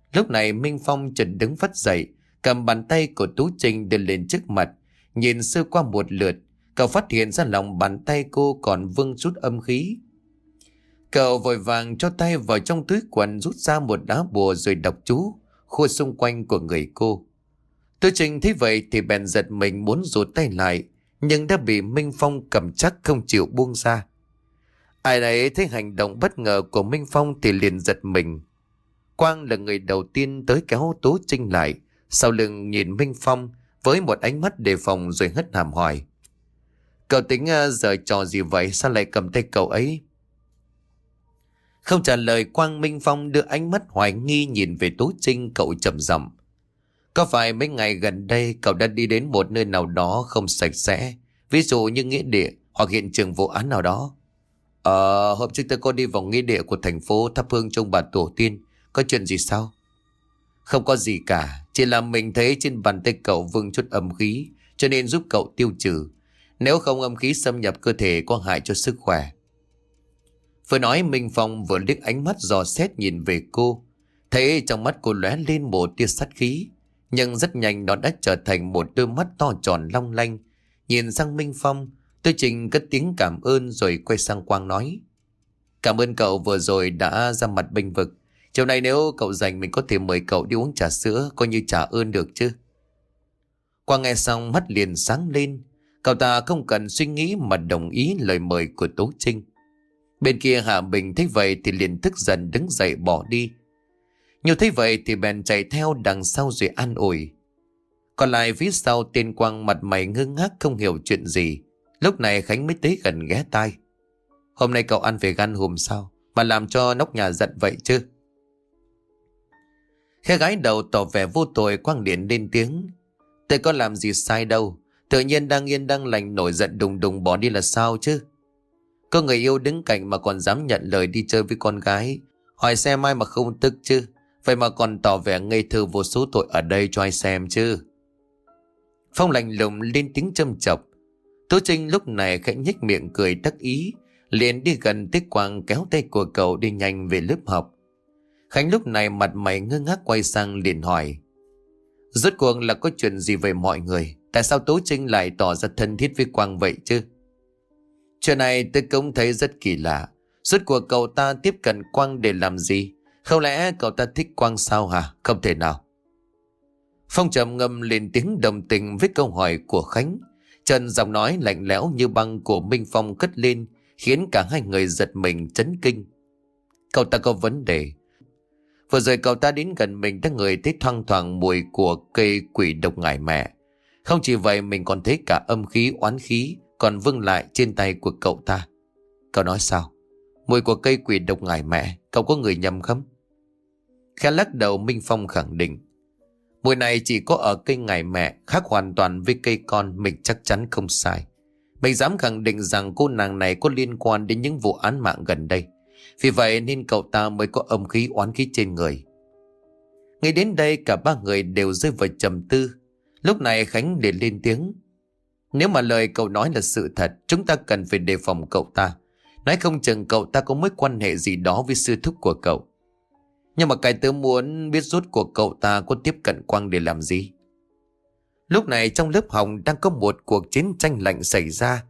Lúc này Minh Phong chợt đứng phắt dậy, cầm bàn tay của Tú Trinh đưa lên trước mặt, nhìn sơ qua một lượt. Cậu phát hiện ra lòng bàn tay cô còn vương chút âm khí. Cậu vội vàng cho tay vào trong túi quần, rút ra một lá bùa rồi đọc chú khua xung quanh của người cô. Tú Trinh thấy vậy thì bèn giật mình muốn rụt tay lại, nhưng đã bị Minh Phong cầm chắc không chịu buông ra. Ai nấy thấy hành động bất ngờ của Minh Phong thì liền giật mình. Quang là người đầu tiên tới kéo Tú Trinh lại, sau lưng nhìn Minh Phong với một ánh mắt đề phòng rồi hất hàm hỏi: Cậu tính giở trò gì vậy, sao lại cầm tay cậu ấy? Không trả lời Quang, Minh Phong đưa ánh mắt hoài nghi nhìn về Tú Trinh. Cậu trầm giọng: Có phải mấy ngày gần đây cậu đã đi đến một nơi nào đó không sạch sẽ, ví dụ như nghĩa địa hoặc hiện trường vụ án nào đó? Hôm trước tôi có đi vào nghĩa địa của thành phố thắp hương trong bà tổ tiên. Có chuyện gì sao? Không có gì cả, chỉ là mình thấy trên bàn tay cậu vương chút âm khí, cho nên giúp cậu tiêu trừ. Nếu không âm khí xâm nhập cơ thể có hại cho sức khỏe. Vừa nói Minh Phong vừa liếc ánh mắt dò xét nhìn về cô. Thấy trong mắt cô lóe lên một tia sát khí, nhưng rất nhanh nó đã trở thành một đôi mắt to tròn long lanh. Nhìn sang Minh Phong, Tú Trinh cất tiếng cảm ơn rồi quay sang Quang nói: Cảm ơn cậu vừa rồi đã ra mặt bênh vực. Chiều nay nếu cậu rảnh mình có thể mời cậu đi uống trà sữa, coi như trả ơn được chứ? Quang nghe xong mắt liền sáng lên. Cậu ta không cần suy nghĩ mà đồng ý lời mời của Tú Trinh. Bên kia Hạ Bình thấy vậy thì liền tức giận đứng dậy bỏ đi. Nhiều thấy vậy thì bèn chạy theo đằng sau rồi an ủi. Còn lại phía sau tên Quang mặt mày ngơ ngác không hiểu chuyện gì. Lúc này Khánh mới tới gần ghé tai: Hôm nay cậu ăn về gan hùm sao mà làm cho nóc nhà giận vậy chứ? Khẽ gái đầu tỏ vẻ vô tội, Quang điện lên tiếng: Tôi có làm gì sai đâu, tự nhiên đang yên đang lành nổi giận đùng đùng bỏ đi là sao chứ? Có người yêu đứng cạnh mà còn dám nhận lời đi chơi với con gái, hỏi xem ai mà không tức chứ? Vậy mà còn tỏ vẻ ngây thơ vô số tội ở đây cho ai xem chứ? Phong lạnh lùng lên tiếng châm chọc. Tú Trinh lúc này khẽ nhếch miệng cười đắc ý, liền đi gần tới Quang kéo tay của cậu đi nhanh về lớp học. Khánh lúc này mặt mày ngơ ngác quay sang liền hỏi: Rốt cuộc là có chuyện gì về mọi người? Tại sao Tú Trinh lại tỏ ra thân thiết với Quang vậy chứ? Chuyện này tôi cũng thấy rất kỳ lạ. Rốt cuộc cậu ta tiếp cận Quang để làm gì? Không lẽ cậu ta thích Quang sao hả? Không thể nào. Phong trầm ngâm lên tiếng đồng tình với câu hỏi của Khánh. Trần giọng nói lạnh lẽo như băng của Minh Phong cất lên, khiến cả hai người giật mình chấn kinh. Cậu ta có vấn đề. Vừa rồi cậu ta đến gần mình đã ngửi thấy thoang thoảng mùi của cây quỷ độc ngải mẹ. Không chỉ vậy mình còn thấy cả âm khí oán khí còn vương lại trên tay của cậu ta. Cậu nói sao? Mùi của cây quỷ độc ngải mẹ, cậu có người nhầm không? Khẽ lắc đầu, Minh Phong khẳng định: Mùi này chỉ có ở cây ngải mẹ, khác hoàn toàn với cây con, mình chắc chắn không sai. Mình dám khẳng định rằng cô nàng này có liên quan đến những vụ án mạng gần đây. Vì vậy nên cậu ta mới có âm khí oán khí trên người. Ngay đến đây cả ba người đều rơi vào trầm tư. Lúc này Khánh liền lên tiếng: Nếu mà lời cậu nói là sự thật, chúng ta cần phải đề phòng cậu ta. Nói không chừng cậu ta có mối quan hệ gì đó với sư thúc của cậu. Nhưng mà cái tớ muốn biết rốt cuộc cậu ta có tiếp cận Quang để làm gì. Lúc này trong lớp học đang có một cuộc chiến tranh lạnh xảy ra.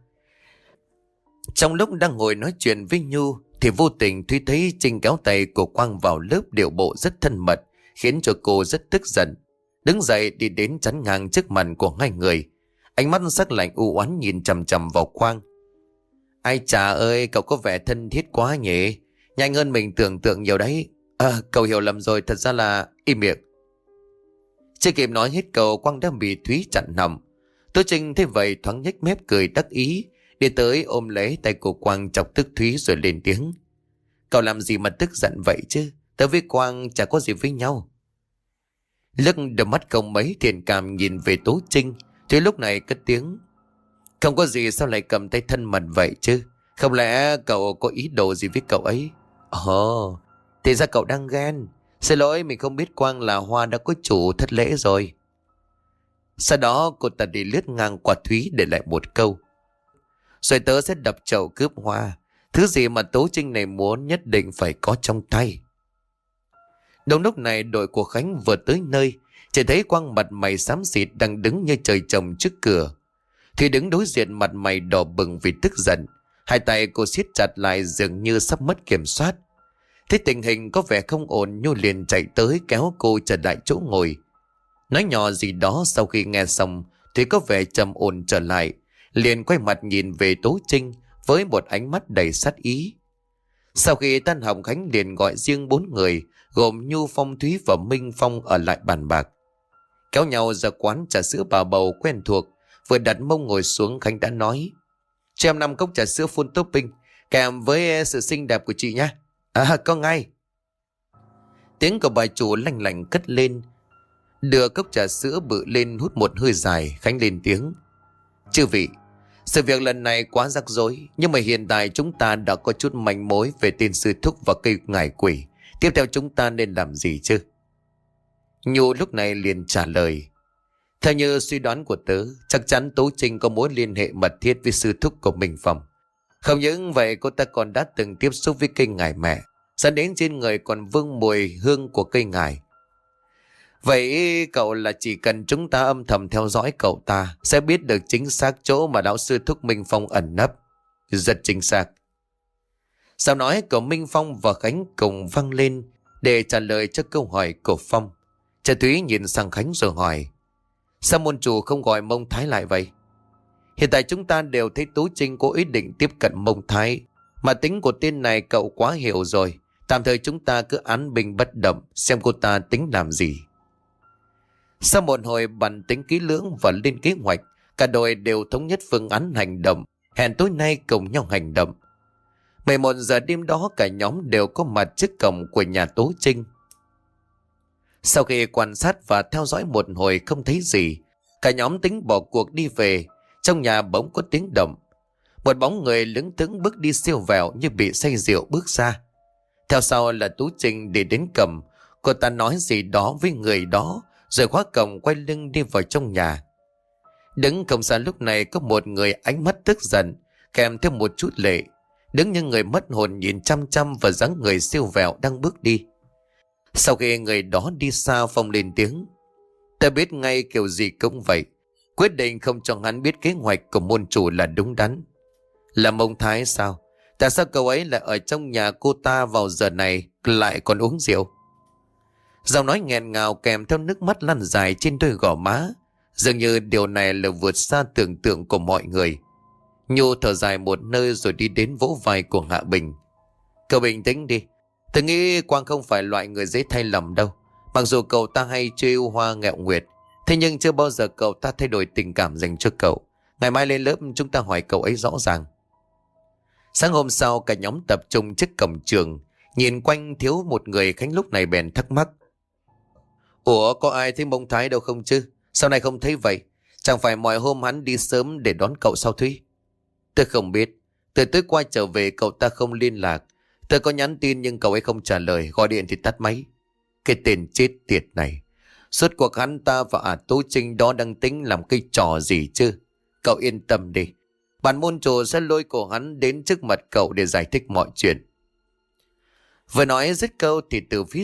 Trong lúc đang ngồi nói chuyện với Nhu thì vô tình Thúy thấy Trinh kéo tay của Quang vào lớp, điệu bộ rất thân mật, khiến cho cô rất tức giận. Đứng dậy đi đến chắn ngang trước mặt của hai người, ánh mắt sắc lạnh u oán nhìn chằm chằm vào Quang. Ai chà ơi, cậu có vẻ thân thiết quá nhỉ, nhanh hơn mình tưởng tượng nhiều đấy. Cậu hiểu lầm rồi, thật ra là... Im miệng. Chưa kịp nói hết câu, Quang đã bị Thúy chặn họng. Tú Trinh thấy vậy thoáng nhếch mép cười đắc ý, đi tới ôm lấy tay của Quang chọc tức Thúy rồi lên tiếng: Cậu làm gì mà tức giận vậy chứ? Tớ với Quang chả có gì với nhau. Lức đôi mắt không mấy thiện cảm nhìn về Tú Trinh, Thúy lúc này cất tiếng: Không có gì, sao lại cầm tay thân mật vậy chứ? Không lẽ cậu có ý đồ gì với cậu ấy? Thì ra cậu đang ghen. Xin lỗi, mình không biết Quang là hoa đã có chủ, thất lễ rồi. Sau đó cô ta đi lướt ngang qua Thúy để lại một câu: Rồi tớ sẽ đập chậu cướp hoa. Thứ gì mà Tú Trinh này muốn nhất định phải có trong tay. Đúng lúc này đội của Khánh vừa tới nơi, chỉ thấy Quang mặt mày xám xịt đang đứng như trời trồng trước cửa. Thì đứng đối diện mặt mày đỏ bừng vì tức giận, hai tay cô siết chặt lại dường như sắp mất kiểm soát. Thấy tình hình có vẻ không ổn, Nhu liền chạy tới kéo cô trở lại chỗ ngồi. Nói nhỏ gì đó, sau khi nghe xong thì có vẻ trầm ổn trở lại, liền quay mặt nhìn về Tố Trinh với một ánh mắt đầy sát ý. Sau khi tan học, Khánh liền gọi riêng 4 người gồm Nhu, Phong Thúy và Minh Phong ở lại bàn bạc. Kéo nhau ra quán trà sữa bà bầu quen thuộc, vừa đặt mông ngồi xuống, Khánh đã nói: cho em 5 cốc trà sữa full topping kèm với sự xinh đẹp của chị nhé. Có ngay. Tiếng của bà chủ lanh lảnh cất lên. Đưa cốc trà sữa bự lên hút một hơi dài, Khánh lên tiếng: chư vị, sự việc lần này quá rắc rối, nhưng mà hiện tại chúng ta đã có chút manh mối về tên sư thúc và cây ngải quỷ. Tiếp theo chúng ta nên làm gì chứ? Nhu lúc này liền trả lời: theo như suy đoán của tớ, chắc chắn Tố Trinh có mối liên hệ mật thiết với sư thúc của Minh Phong. Không những vậy, cô ta còn đã từng tiếp xúc với cây ngải mẹ, dẫn đến trên người còn vương mùi hương của cây ngải. Vậy cậu là chỉ cần chúng ta âm thầm theo dõi cậu ta sẽ biết được chính xác chỗ mà đạo sư thúc Minh Phong ẩn nấp. Rất chính xác. Sau nói của Minh Phong và Khánh cùng vang lên để trả lời cho câu hỏi của Phong. Cha Thúy nhìn sang Khánh rồi hỏi: sao môn chủ không gọi Mông Thái lại vậy? Hiện tại chúng ta đều thấy Tố Trinh có ý định tiếp cận Mông Thái, mà tính của tên này cậu quá hiểu rồi. Tạm thời chúng ta cứ án binh bất động, xem cô ta tính làm gì. Sau một hồi bàn tính kỹ lưỡng và lên kế hoạch, cả đội đều thống nhất phương án hành động, hẹn tối nay cùng nhau hành động. 11 giờ đêm đó, cả nhóm đều có mặt trước cổng của nhà Tố Trinh. Sau khi quan sát và theo dõi một hồi không thấy gì, cả nhóm tính bỏ cuộc đi về. Trong nhà bỗng có tiếng động. Một bóng người lững thững bước đi siêu vẹo như bị say rượu bước ra. Theo sau là Tú Trinh đi đến cổng. Cô ta nói gì đó với người đó rồi khóa cổng quay lưng đi vào trong nhà. Đứng không xa lúc này có một người ánh mắt tức giận kèm theo một chút lệ, đứng như người mất hồn nhìn chăm chăm vào dáng người siêu vẹo đang bước đi. Sau khi người đó đi xa, Phong lên tiếng: ta biết ngay kiểu gì cũng vậy. Quyết định không cho hắn biết kế hoạch của môn chủ là đúng đắn. Là Mông Thái sao? Tại sao cậu ấy lại ở trong nhà cô ta vào giờ này lại còn uống rượu? Giọng nói nghẹn ngào kèm theo nước mắt lăn dài trên đôi gò má. Dường như điều này là vượt xa tưởng tượng của mọi người. Nhu thở dài một nơi rồi đi đến vỗ vai của Hạ Bình. Cậu bình tĩnh đi. Tôi nghĩ Quang không phải loại người dễ thay lầm đâu. Mặc dù cậu ta hay chơi yêu hoa ngẹo nguyệt, thế nhưng chưa bao giờ cậu ta thay đổi tình cảm dành cho cậu. Ngày mai lên lớp chúng ta hỏi cậu ấy rõ ràng. Sáng hôm sau, cả nhóm tập trung trước cổng trường. Nhìn quanh thiếu một người, Khánh lúc này bèn thắc mắc: ủa, có ai thấy Mông Thái đâu không chứ? Sao này không thấy vậy? Chẳng phải mọi hôm hắn đi sớm để đón cậu sao Thúy? Tôi không biết. Từ tối qua trở về cậu ta không liên lạc. Tôi có nhắn tin nhưng cậu ấy không trả lời, gọi điện thì tắt máy. Cái tên chết tiệt này. Suốt cuộc hắn ta và Tố Trinh đó đang tính làm cái trò gì chứ? Cậu yên tâm đi. Bản môn chủ sẽ lôi cổ hắn đến trước mặt cậu để giải thích mọi chuyện. Vừa nói dứt câu thì từ phía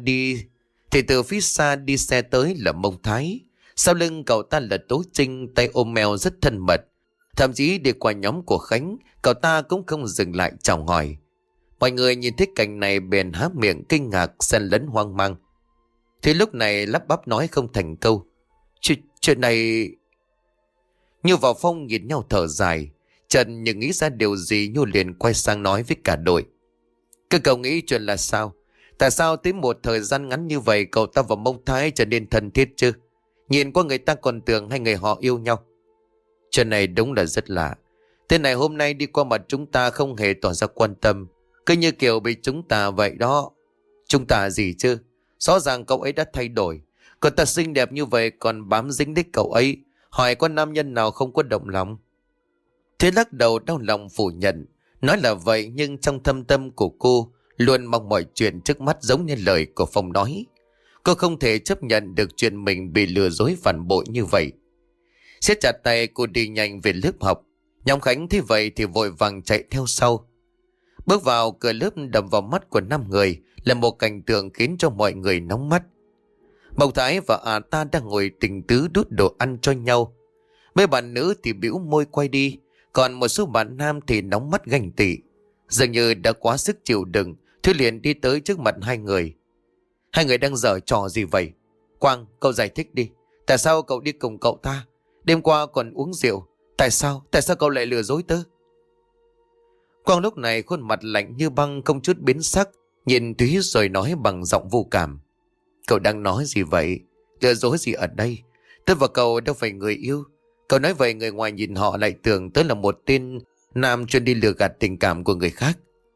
xa đi xe tới là Mông Thái. Sau lưng cậu ta là Tố Trinh, tay ôm eo rất thân mật. Thậm chí đi qua nhóm của Khánh, cậu ta cũng không dừng lại chào hỏi. Mọi người nhìn thấy cảnh này bèn há miệng kinh ngạc xen lẫn hoang mang. Thì lúc này lắp bắp nói không thành câu: Chuyện này... Nhu và Phong nhìn nhau thở dài. Trần nhưng nghĩ ra điều gì, Nhu liền quay sang nói với cả đội: các cậu nghĩ chuyện là sao? Tại sao tới một thời gian ngắn như vậy cậu ta và Mông Thái trở nên thân thiết chứ? Nhìn qua người ta còn tưởng hai người họ yêu nhau. Chuyện này đúng là rất lạ. Tên này hôm nay đi qua mặt chúng ta không hề tỏ ra quan tâm, cứ như kiểu bị chúng ta vậy đó. Chúng ta gì chứ? Rõ ràng cậu ấy đã thay đổi. Cậu ta xinh đẹp như vậy còn bám dính đích cậu ấy. Hỏi có nam nhân nào không có động lòng? Thế lắc đầu đau lòng phủ nhận. Nói là vậy nhưng trong thâm tâm của cô luôn mong mọi chuyện trước mắt giống như lời của Phong nói. Cô không thể chấp nhận được chuyện mình bị lừa dối phản bội như vậy. Siết chặt tay, cô đi nhanh về lớp học. Nhóm Khánh thấy vậy thì vội vàng chạy theo sau. Bước vào cửa lớp đập vào mắt của 5 người là một cảnh tượng khiến cho mọi người nóng mắt. Mộc Thái và ta đang ngồi tình tứ đút đồ ăn cho nhau. Mấy bạn nữ thì bĩu môi quay đi, còn một số bạn nam thì nóng mắt ganh tị. Dường như đã quá sức chịu đựng, Thúy liền đi tới trước mặt hai người. Hai người đang giở trò gì vậy? Quang, cậu giải thích đi. Tại sao cậu đi cùng cậu ta? Đêm qua còn uống rượu. Tại sao cậu lại lừa dối tớ? Quang lúc này khuôn mặt lạnh như băng, không chút biến sắc, nhìn Thúy rồi nói bằng giọng vô cảm. Cậu đang nói gì vậy? Lừa dối gì ở đây? Tớ và cậu đâu phải người yêu. Cậu nói vậy người ngoài nhìn họ lại tưởng tớ là một tên nam chuyên đi lừa gạt tình cảm của người khác.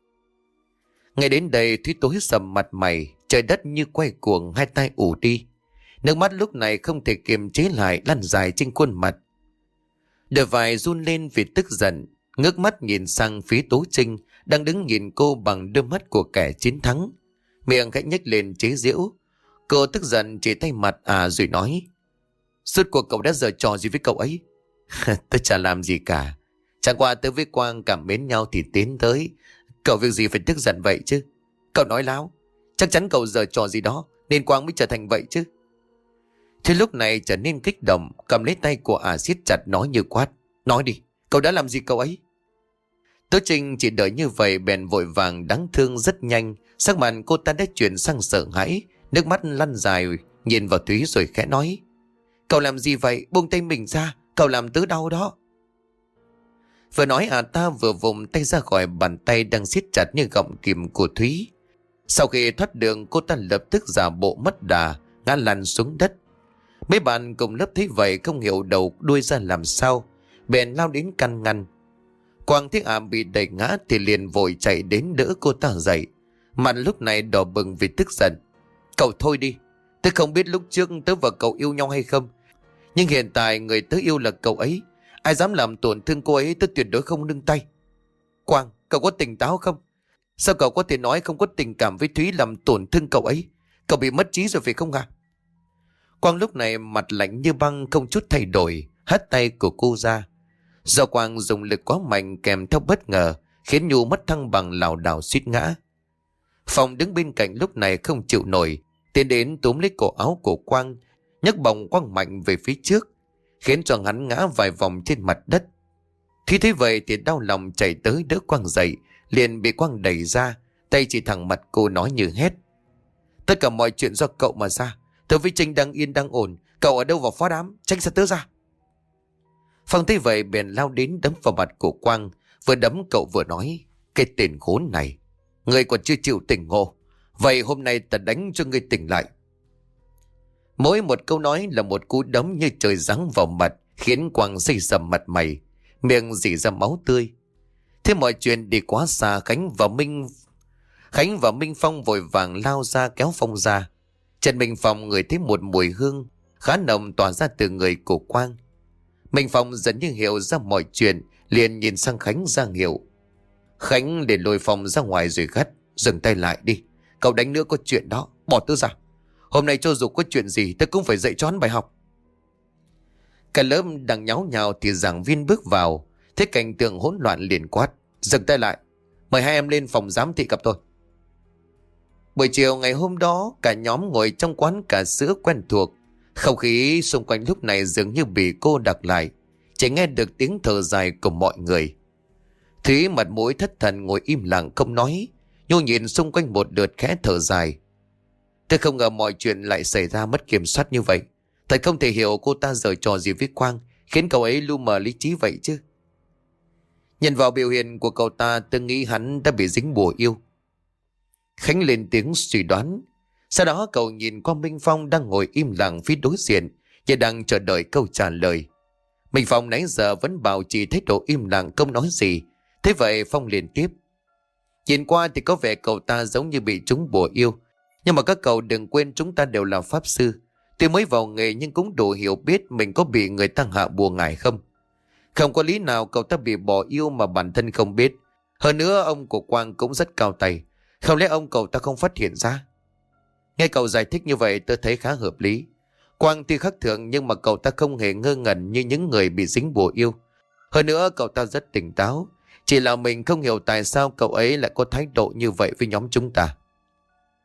Ngay đến đây Thúy tối sầm mặt mày, trời đất như quay cuồng, hai tay ù đi. Nước mắt lúc này không thể kiềm chế lại lăn dài trên khuôn mặt. Đôi vai run lên vì tức giận, ngước mắt nhìn sang phía Tố Trinh đang đứng nhìn cô bằng đôi mắt của kẻ chiến thắng. Miệng khẽ nhếch lên chế giễu. Cô tức giận chỉ tay mặt rồi nói: Suốt cuộc cậu đã giở trò gì với cậu ấy? Tớ chả làm gì cả. Chẳng qua tớ với Quang cảm mến nhau thì tiến tới. Cậu việc gì phải tức giận vậy chứ? Cậu nói láo. Chắc chắn cậu giở trò gì đó nên Quang mới trở thành vậy chứ. Thế lúc này trở nên kích động, cầm lấy tay của siết chặt nói như quát: Nói đi, cậu đã làm gì cậu ấy? Tố Trinh chỉ đợi như vậy bèn vội vàng đáng thương rất nhanh. Sắc mặt cô ta đã chuyển sang sợ hãi, nước mắt lăn dài nhìn vào Thúy rồi khẽ nói: Cậu làm gì vậy? Buông tay mình ra, cậu làm tớ đau đó. Vừa nói ta vừa vùng tay ra khỏi bàn tay đang siết chặt như gọng kìm của Thúy. Sau khi thoát đường, cô ta lập tức giả bộ mất đà, ngã lăn xuống đất. Mấy bạn cùng lớp thấy vậy không hiểu đầu đuôi ra làm sao, bèn lao đến can ngăn. Quang thấy bị đẩy ngã thì liền vội chạy đến đỡ cô ta dậy, mặt lúc này đỏ bừng vì tức giận. Cậu thôi đi, tớ không biết lúc trước tớ và cậu yêu nhau hay không, nhưng hiện tại người tớ yêu là cậu ấy. Ai dám làm tổn thương cô ấy tớ tuyệt đối không nương tay. Quang, cậu có tỉnh táo không? Sao cậu có thể nói không có tình cảm với Thúy làm tổn thương cậu ấy? Cậu bị mất trí rồi phải không hả? Quang lúc này mặt lạnh như băng, không chút thay đổi, hất tay của cô ra. Do Quang dùng lực quá mạnh kèm theo bất ngờ, khiến Nhu mất thăng bằng lảo đảo suýt ngã. Phong đứng bên cạnh lúc này không chịu nổi, tiến đến túm lấy cổ áo của Quang, nhấc bổng Quang mạnh về phía trước, khiến cho hắn ngã vài vòng trên mặt đất. Khi thấy vậy thì đau lòng chạy tới đỡ Quang dậy, liền bị Quang đẩy ra, tay chỉ thẳng mặt cô nói như hét: Tất cả mọi chuyện do cậu mà ra. Tớ với Trinh đang yên đang ổn, cậu ở đâu vào phá đám, tránh xa tớ ra. Phong thấy vậy bèn lao đến đấm vào mặt của Quang, vừa đấm cậu vừa nói: Cái tên khốn này, ngươi còn chưa chịu tỉnh ngộ, vậy hôm nay ta đánh cho ngươi tỉnh lại. Mỗi một câu nói là một cú đấm như trời giáng vào mặt, khiến Quang xây sầm mặt mày, miệng rỉ ra máu tươi. Thế mọi chuyện đi quá xa, Khánh và Minh Phong vội vàng lao ra kéo Phong ra. Trần Minh Phong ngửi thấy một mùi hương khá nồng tỏa ra từ người của Quang. Minh Phong dần như hiểu ra mọi chuyện, liền nhìn sang Khánh ra hiệu. Khánh liền lôi Phong ra ngoài rồi gắt: Dừng tay lại đi, cậu đánh nữa có chuyện đó, bỏ tớ ra. Hôm nay cho dù có chuyện gì tớ cũng phải dạy cho hắn bài học. Cả lớp đang nháo nhào thì giảng viên bước vào, thấy cảnh tượng hỗn loạn liền quát: Dừng tay lại, mời hai em lên phòng giám thị gặp tôi. Buổi chiều ngày hôm đó, cả nhóm ngồi trong quán cà sữa quen thuộc. Không khí xung quanh lúc này dường như bị cô đặc lại, chỉ nghe được tiếng thở dài của mọi người. Thúy mặt mũi thất thần ngồi im lặng không nói. Nhu nhìn xung quanh một lượt khẽ thở dài. Tôi không ngờ mọi chuyện lại xảy ra mất kiểm soát như vậy. Thật không thể hiểu cô ta giở trò gì với Quang, khiến cậu ấy lu mờ lý trí vậy chứ. Nhìn vào biểu hiện của cậu ta, tôi nghĩ hắn đã bị dính bùa yêu. Khánh lên tiếng suy đoán. Sau đó cậu nhìn qua Minh Phong đang ngồi im lặng phía đối diện, và đang chờ đợi câu trả lời. Minh Phong nãy giờ vẫn bảo trì thái độ im lặng không nói gì. Thế vậy Phong liền tiếp: Nhìn qua thì có vẻ cậu ta giống như bị trúng bùa yêu. Nhưng mà các cậu đừng quên chúng ta đều là pháp sư. Tuy mới vào nghề nhưng cũng đủ hiểu biết mình có bị người ta hạ bùa ngải không. Không có lý nào cậu ta bị bỏ yêu mà bản thân không biết. Hơn nữa ông của Quang cũng rất cao tay. Không lẽ ông cậu ta không phát hiện ra? Nghe cậu giải thích như vậy tôi thấy khá hợp lý. Quang tuy khắc thường nhưng mà cậu ta không hề ngơ ngẩn như những người bị dính bùa yêu. Hơn nữa cậu ta rất tỉnh táo. Chỉ là mình không hiểu tại sao cậu ấy lại có thái độ như vậy với nhóm chúng ta.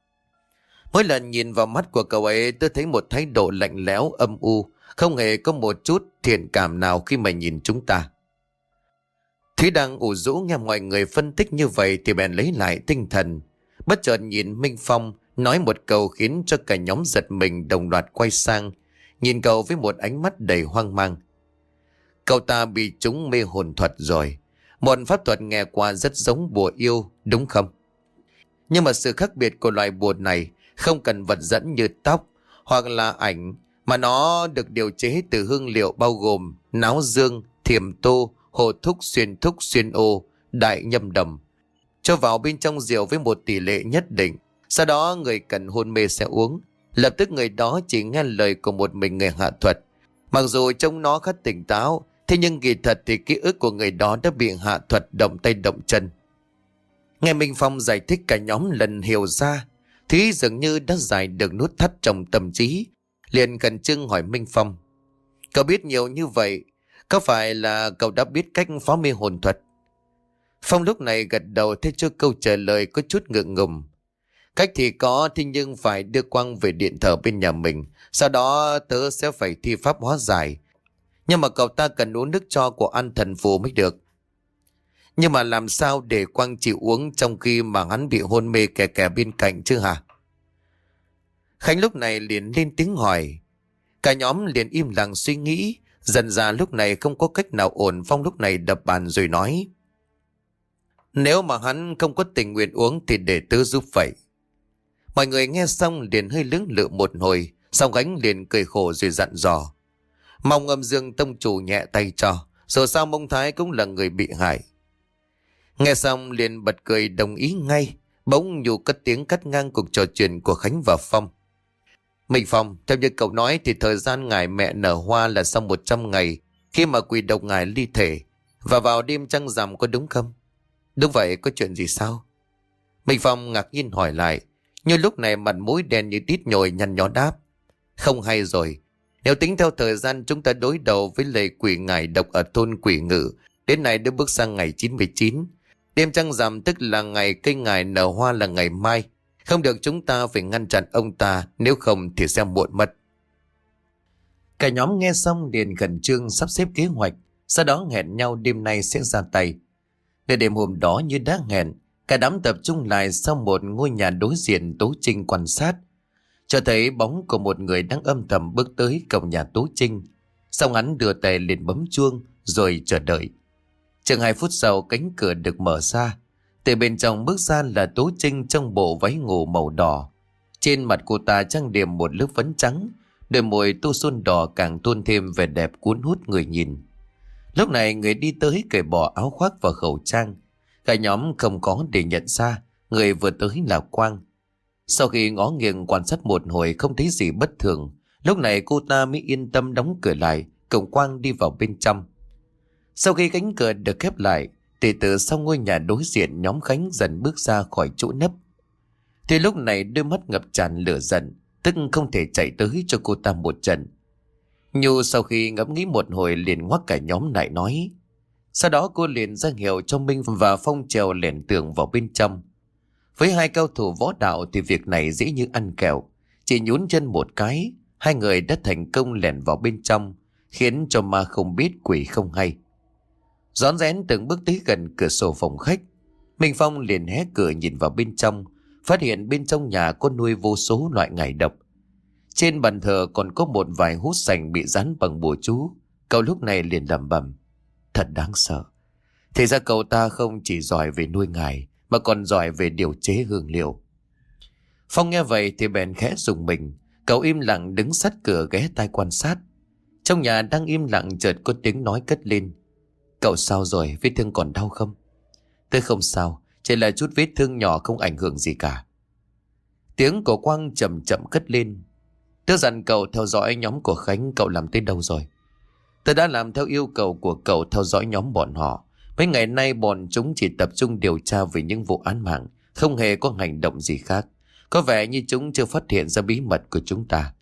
Mỗi lần nhìn vào mắt của cậu ấy, tôi thấy một thái độ lạnh lẽo âm u, không hề có một chút thiện cảm nào khi mà nhìn chúng ta. Thúy đang ủ rũ nghe mọi người phân tích như vậy thì bèn lấy lại tinh thần. Bất chợt nhìn Minh Phong nói một câu khiến cho cả nhóm giật mình, đồng loạt quay sang, nhìn cậu với một ánh mắt đầy hoang mang. Cậu ta bị trúng mê hồn thuật rồi. Một pháp thuật nghe qua rất giống bùa yêu, đúng không? Nhưng mà sự khác biệt của loại bùa này không cần vật dẫn như tóc hoặc là ảnh, mà nó được điều chế từ hương liệu bao gồm náo dương, thiềm tô, hồ thúc, xuyên ô, đại nhâm đầm, cho vào bên trong rượu với một tỷ lệ nhất định. Sau đó người cần hôn mê sẽ uống. Lập tức người đó chỉ nghe lời của một mình người hạ thuật. Mặc dù trông nó khá tỉnh táo, thế nhưng kỳ thật thì ký ức của người đó đã bị hạ thuật động tay động chân. Nghe Minh Phong giải thích cả nhóm lần hiểu ra, Thúy dường như đã giải được nút thắt trong tâm trí, liền khẩn trương hỏi Minh Phong: cậu biết nhiều như vậy, có phải là cậu đã biết cách phá mê hồn thuật? Phong lúc này gật đầu, thế cho câu trả lời có chút ngượng ngùng. Cách thì có, thế nhưng phải đưa Quang về điện thờ bên nhà mình, sau đó tớ sẽ phải thi pháp hóa giải. Nhưng mà cậu ta cần uống nước cho của ăn thần phù mới được. Nhưng mà làm sao để Quang chịu uống trong khi mà hắn bị hôn mê kè kè bên cạnh chứ hả? Khánh lúc này liền lên tiếng hỏi. Cả nhóm liền im lặng suy nghĩ. Dần ra lúc này không có cách nào ổn. Phong lúc này đập bàn rồi nói: nếu mà hắn không có tình nguyện uống thì để tớ giúp vậy. Mọi người nghe xong liền hơi lưỡng lự một hồi. Xong Khánh liền cười khổ rồi dặn dò: mong âm dương tông chủ nhẹ tay cho, dù sao Mông Thái cũng là người bị hại. Nghe xong liền bật cười đồng ý ngay. Bỗng Nhu cất tiếng cắt ngang cuộc trò chuyện của Khánh và Phong: Minh Phong, theo như cậu nói thì thời gian ngài mẹ nở hoa là sau 100 ngày khi mà quỷ độc ngài ly thể và vào đêm trăng rằm, có đúng không? Đúng vậy, có chuyện gì sao? Minh Phong ngạc nhiên hỏi lại. Như lúc này mặt mũi đen như đít nhồi, nhăn nhó đáp: không hay rồi. Nếu tính theo thời gian chúng ta đối đầu với lệ quỷ ngài độc ở thôn Quỷ Ngự, đến nay đã bước sang ngày 99. Đêm trăng rằm tức là ngày cây ngài nở hoa là ngày mai. Không được, chúng ta phải ngăn chặn ông ta, nếu không thì sẽ muộn mất. Cả nhóm nghe xong liền khẩn trương sắp xếp kế hoạch, sau đó hẹn nhau đêm nay sẽ ra tay. Để đêm hôm đó như đã hẹn, cả đám tập trung lại sau một ngôi nhà đối diện. Tố Trinh quan sát, cho thấy bóng của một người đang âm thầm bước tới cổng nhà Tố Trinh. Xong hắn đưa tay lên bấm chuông rồi chờ đợi. Chừng 2 phút sau, cánh cửa được mở ra. Từ bên trong bước ra là Tố Trinh trong bộ váy ngủ màu đỏ. Trên mặt cô ta trang điểm một lớp phấn trắng, đôi môi tô son đỏ càng tôn thêm vẻ đẹp cuốn hút người nhìn. Lúc này người đi tới cởi bỏ áo khoác và khẩu trang. Cả nhóm không có để nhận ra người vừa tới là Quang. Sau khi ngó nghiêng quan sát một hồi không thấy gì bất thường, lúc này cô ta mới yên tâm đóng cửa lại, cùng Quang đi vào bên trong. Sau khi cánh cửa được khép lại thì từ sau ngôi nhà đối diện, nhóm Khánh dần bước ra khỏi chỗ nấp. Thì lúc này đôi mắt ngập tràn lửa giận, tức không thể chạy tới cho cô ta một trận. Nhu sau khi ngẫm nghĩ một hồi liền ngoắc cả nhóm lại nói. Sau đó cô liền ra hiệu cho Minh và Phong trèo lẻn tường vào bên trong. Với 2 cao thủ võ đạo thì việc này dễ như ăn kẹo. Chỉ nhún chân một cái, 2 người đã thành công lẻn vào bên trong, khiến cho ma không biết quỷ không hay. Rón rén từng bước tới gần cửa sổ phòng khách, Minh Phong liền hé cửa nhìn vào bên trong, phát hiện bên trong nhà có nuôi vô số loại ngải độc. Trên bàn thờ còn có một vài hút sành bị dán bằng bùa chú. Cậu lúc này liền lẩm bẩm: thật đáng sợ. Thì ra cậu ta không chỉ giỏi về nuôi ngải mà còn giỏi về điều chế hương liệu. Phong nghe vậy thì bèn khẽ rùng mình. Cậu im lặng đứng sát cửa ghé tai quan sát. Trong nhà đang im lặng chợt có tiếng nói cất lên: cậu sao rồi, vết thương còn đau không? Tôi không sao, chỉ là chút vết thương nhỏ, không ảnh hưởng gì cả. Tiếng của Quang chậm chậm cất lên: tôi dặn cậu theo dõi nhóm của Khánh, cậu làm tới đâu rồi? Tôi đã làm theo yêu cầu của cậu, theo dõi nhóm bọn họ. Mấy ngày nay bọn chúng chỉ tập trung điều tra về những vụ án mạng, không hề có hành động gì khác. Có vẻ như chúng chưa phát hiện ra bí mật của chúng ta.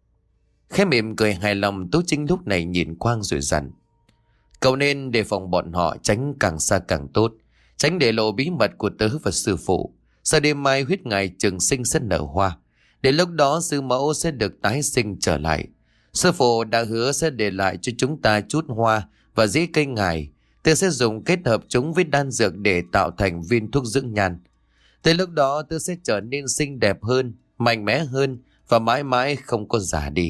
Khẽ mỉm cười hài lòng, Tố Trinh lúc này nhìn Quang rồi dặn: cậu nên đề phòng bọn họ, tránh càng xa càng tốt, tránh để lộ bí mật của tớ và sư phụ. Sau đêm mai huyết ngài trường sinh sẽ nở hoa, Đến lúc đó sư mẫu sẽ được tái sinh trở lại. Sư phụ đã hứa sẽ để lại cho chúng ta chút hoa và rễ cây ngải. Tôi sẽ dùng kết hợp chúng với đan dược để tạo thành viên thuốc dưỡng nhan. Tới lúc đó tôi sẽ trở nên xinh đẹp hơn, mạnh mẽ hơn và mãi mãi không có già đi.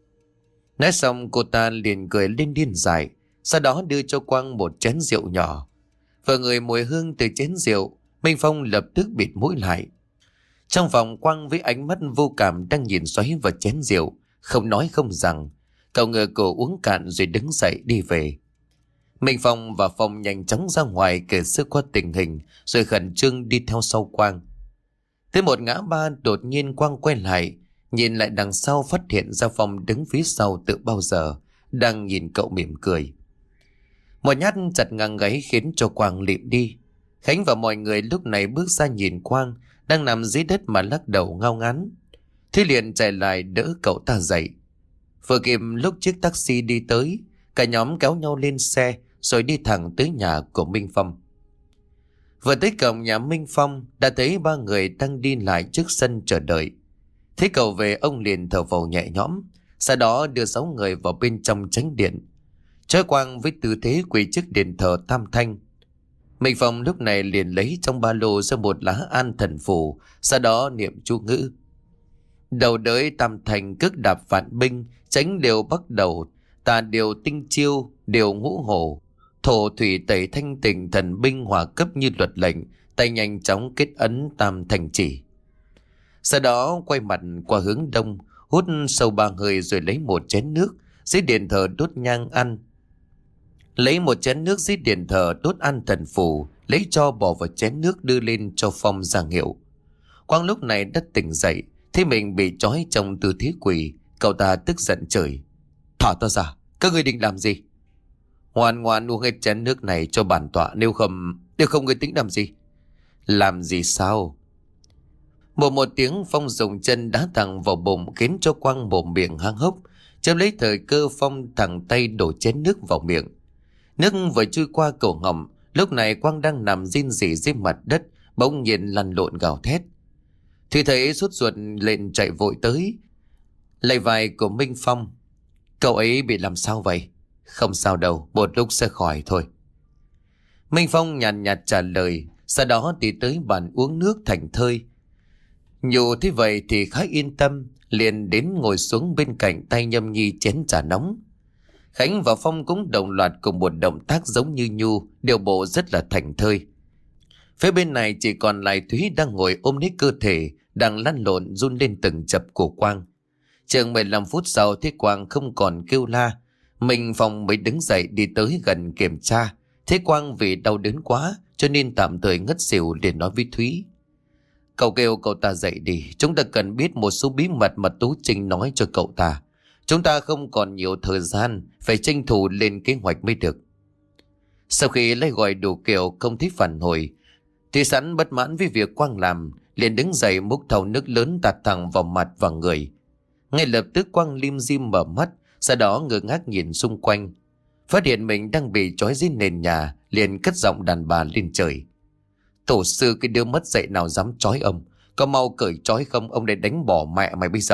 Nói xong cô ta liền cười lên điên dại, sau đó đưa cho Quang một chén rượu nhỏ. Vừa ngửi mùi hương từ chén rượu, Minh Phong lập tức bịt mũi lại. Trong phòng, Quang với ánh mắt vô cảm đang nhìn xoáy vào chén rượu, không nói không rằng. Cậu ngửa cổ uống cạn rồi đứng dậy đi về. Minh Phong và Phong nhanh chóng ra ngoài kể sơ qua tình hình rồi khẩn trương đi theo sau Quang. Tới một ngã ba, đột nhiên Quang quay lại, nhìn lại đằng sau phát hiện ra Phong đứng phía sau từ bao giờ, đang nhìn cậu mỉm cười. Một nhát chặt ngang gáy khiến cho Quang lịm đi. Khánh và mọi người lúc này bước ra nhìn Quang đang nằm dưới đất mà lắc đầu ngao ngán. Thế liền chạy lại đỡ cậu ta dậy. Vừa kịp lúc chiếc taxi đi tới, cả nhóm kéo nhau lên xe rồi đi thẳng tới nhà của Minh Phong. Vừa tới cổng nhà Minh Phong đã thấy ba người đang đi lại trước sân chờ đợi. Thấy cậu về, ông liền thở phào nhẹ nhõm, sau đó đưa 6 người vào bên trong chánh điện. Trói Quang với tư thế quỳ trước đền thờ Tam Thanh. Minh Phong lúc này liền lấy trong ba lô ra một lá an thần phù, sau đó niệm chú ngữ. Đầu đới Tam Thanh cước đạp vạn binh, tránh điều bắt đầu, tà điều tinh chiêu, điều ngũ hổ. Thổ thủy tẩy thanh tình, thần binh hòa cấp như luật lệnh, tay nhanh chóng kết ấn Tam Thanh chỉ. Sau đó quay mặt qua hướng đông, hút sâu 3 hơi rồi lấy một chén nước dưới điện thờ đốt nhang ăn. Lấy một chén nước dưới điện thờ đốt ăn thần phù, lấy cho bỏ vào chén nước đưa lên cho Phong giảng hiệu. Quang lúc này đã tỉnh dậy, thấy mình bị trói trong tư thế quỳ, cậu ta tức giận chửi: "Thả ta ra, các ngươi định làm gì? Ngoan ngoan uống hết chén nước này cho bản tọa, nếu không ngươi tính làm gì?" "Làm gì sao?" Một tiếng, Phong dùng chân đá thẳng vào bụng khiến cho Quang mồm miệng há hốc. Chợt lấy thời cơ, Phong thẳng tay đổ chén nước vào miệng. Nước vừa trôi qua cổ họng, lúc này Quang đang nằm rên rỉ dưới mặt đất, bỗng nhiên lăn lộn gào thét. Thì thấy sốt ruột lên chạy vội tới, lay vai của Minh Phong. "Cậu ấy bị làm sao vậy?" "Không sao đâu, một lúc sẽ khỏi thôi." Minh Phong nhàn nhạt trả lời, sau đó đi tới bàn uống nước thành thơi. Nhủ thế vậy thì khá yên tâm, liền đến ngồi xuống bên cạnh, tay nhâm nhi chén trà nóng. Khánh và Phong cũng đồng loạt cùng một động tác giống như Nhu, điều bộ rất là thành thơi. Phía bên này chỉ còn lại Thúy đang ngồi ôm lấy cơ thể, đang lăn lộn run lên từng chập của Quang. Chừng 15 phút sau thấy Quang không còn kêu la, Minh Phong mới đứng dậy đi tới gần kiểm tra. Thế Quang vì đau đớn quá cho nên tạm thời ngất xỉu, liền nói với Thúy: "Cậu kêu cậu ta dậy đi, chúng ta cần biết một số bí mật mà Tú Trinh nói cho cậu ta. Chúng ta không còn nhiều thời gian, phải tranh thủ lên kế hoạch mới được." Sau khi lấy gọi đủ kiểu không thấy phản hồi, thì sẵn bất mãn với việc Quang làm, liền đứng dậy múc thau nước lớn tạt thẳng vào mặt và người. Ngay lập tức Quang lim dim mở mắt, sau đó ngơ ngác nhìn xung quanh, phát hiện mình đang bị trói dưới nền nhà, liền cất giọng đàn bà lên trời: "Tổ sư, cái đứa mất dạy nào dám trói ông? Có mau cởi trói không, ông để đánh bỏ mẹ mày bây giờ."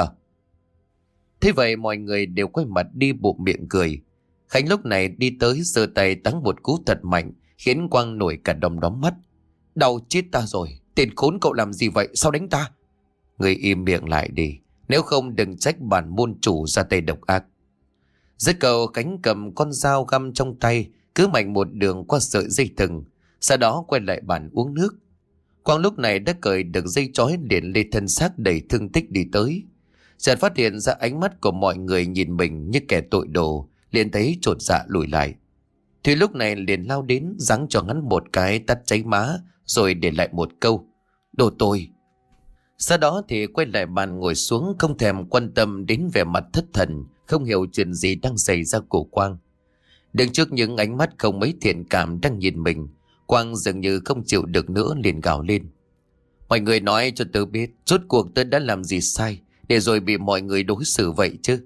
Thế vậy mọi người đều quay mặt đi bụm miệng cười. Khánh lúc này đi tới giơ tay táng một cú thật mạnh, khiến Quang nổi cả đom đóm mắt. "Đau chết ta rồi, tên khốn, cậu làm gì vậy, sao đánh ta?" "Người im miệng lại đi, nếu không đừng trách bản môn chủ ra tay độc ác." Dứt câu, Khánh cầm con dao găm trong tay, cứ mạnh một đường qua sợi dây thừng, sau đó quay lại bàn uống nước. Quang lúc này đã cởi được dây trói, liền lê thân xác đầy thương tích đi tới. Chợt phát hiện ra ánh mắt của mọi người nhìn mình như kẻ tội đồ, liền thấy chột dạ lùi lại. Thùy lúc này liền lao đến giáng cho hắn một cái tát cháy má, rồi để lại một câu: "Đồ tồi." Sau đó thì quay lại bàn ngồi xuống, không thèm quan tâm đến vẻ mặt thất thần, không hiểu chuyện gì đang xảy ra của Quang. Đứng trước những ánh mắt không mấy thiện cảm đang nhìn mình, Quang dường như không chịu được nữa, liền gào lên: "Mọi người nói cho tớ biết, rốt cuộc tớ đã làm gì sai, để rồi bị mọi người đối xử vậy chứ?"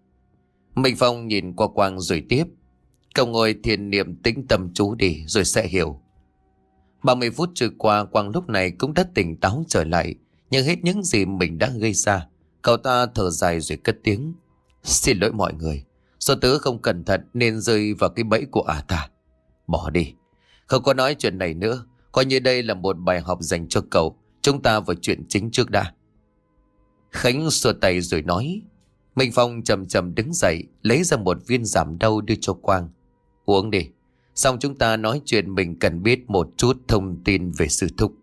Minh Phong nhìn qua Quang rồi tiếp: "Cậu ngồi thiền niệm tĩnh tâm chú đi, rồi sẽ hiểu." 30 phút trôi qua, Quang lúc này cũng đã tỉnh táo trở lại, nhưng hết những gì mình đã gây ra. Cậu ta thở dài rồi cất tiếng. Xin lỗi mọi người, do tớ không cẩn thận nên rơi vào cái bẫy của ả ta. Bỏ đi, không có nói chuyện này nữa. Coi như đây là một bài học dành cho cậu. Chúng ta vào chuyện chính trước đã. Khánh xua tay rồi nói. Minh Phong chậm chậm đứng dậy, lấy ra một viên giảm đau đưa cho Quang. Uống đi, xong chúng ta nói chuyện mình cần biết một chút thông tin về sư thúc.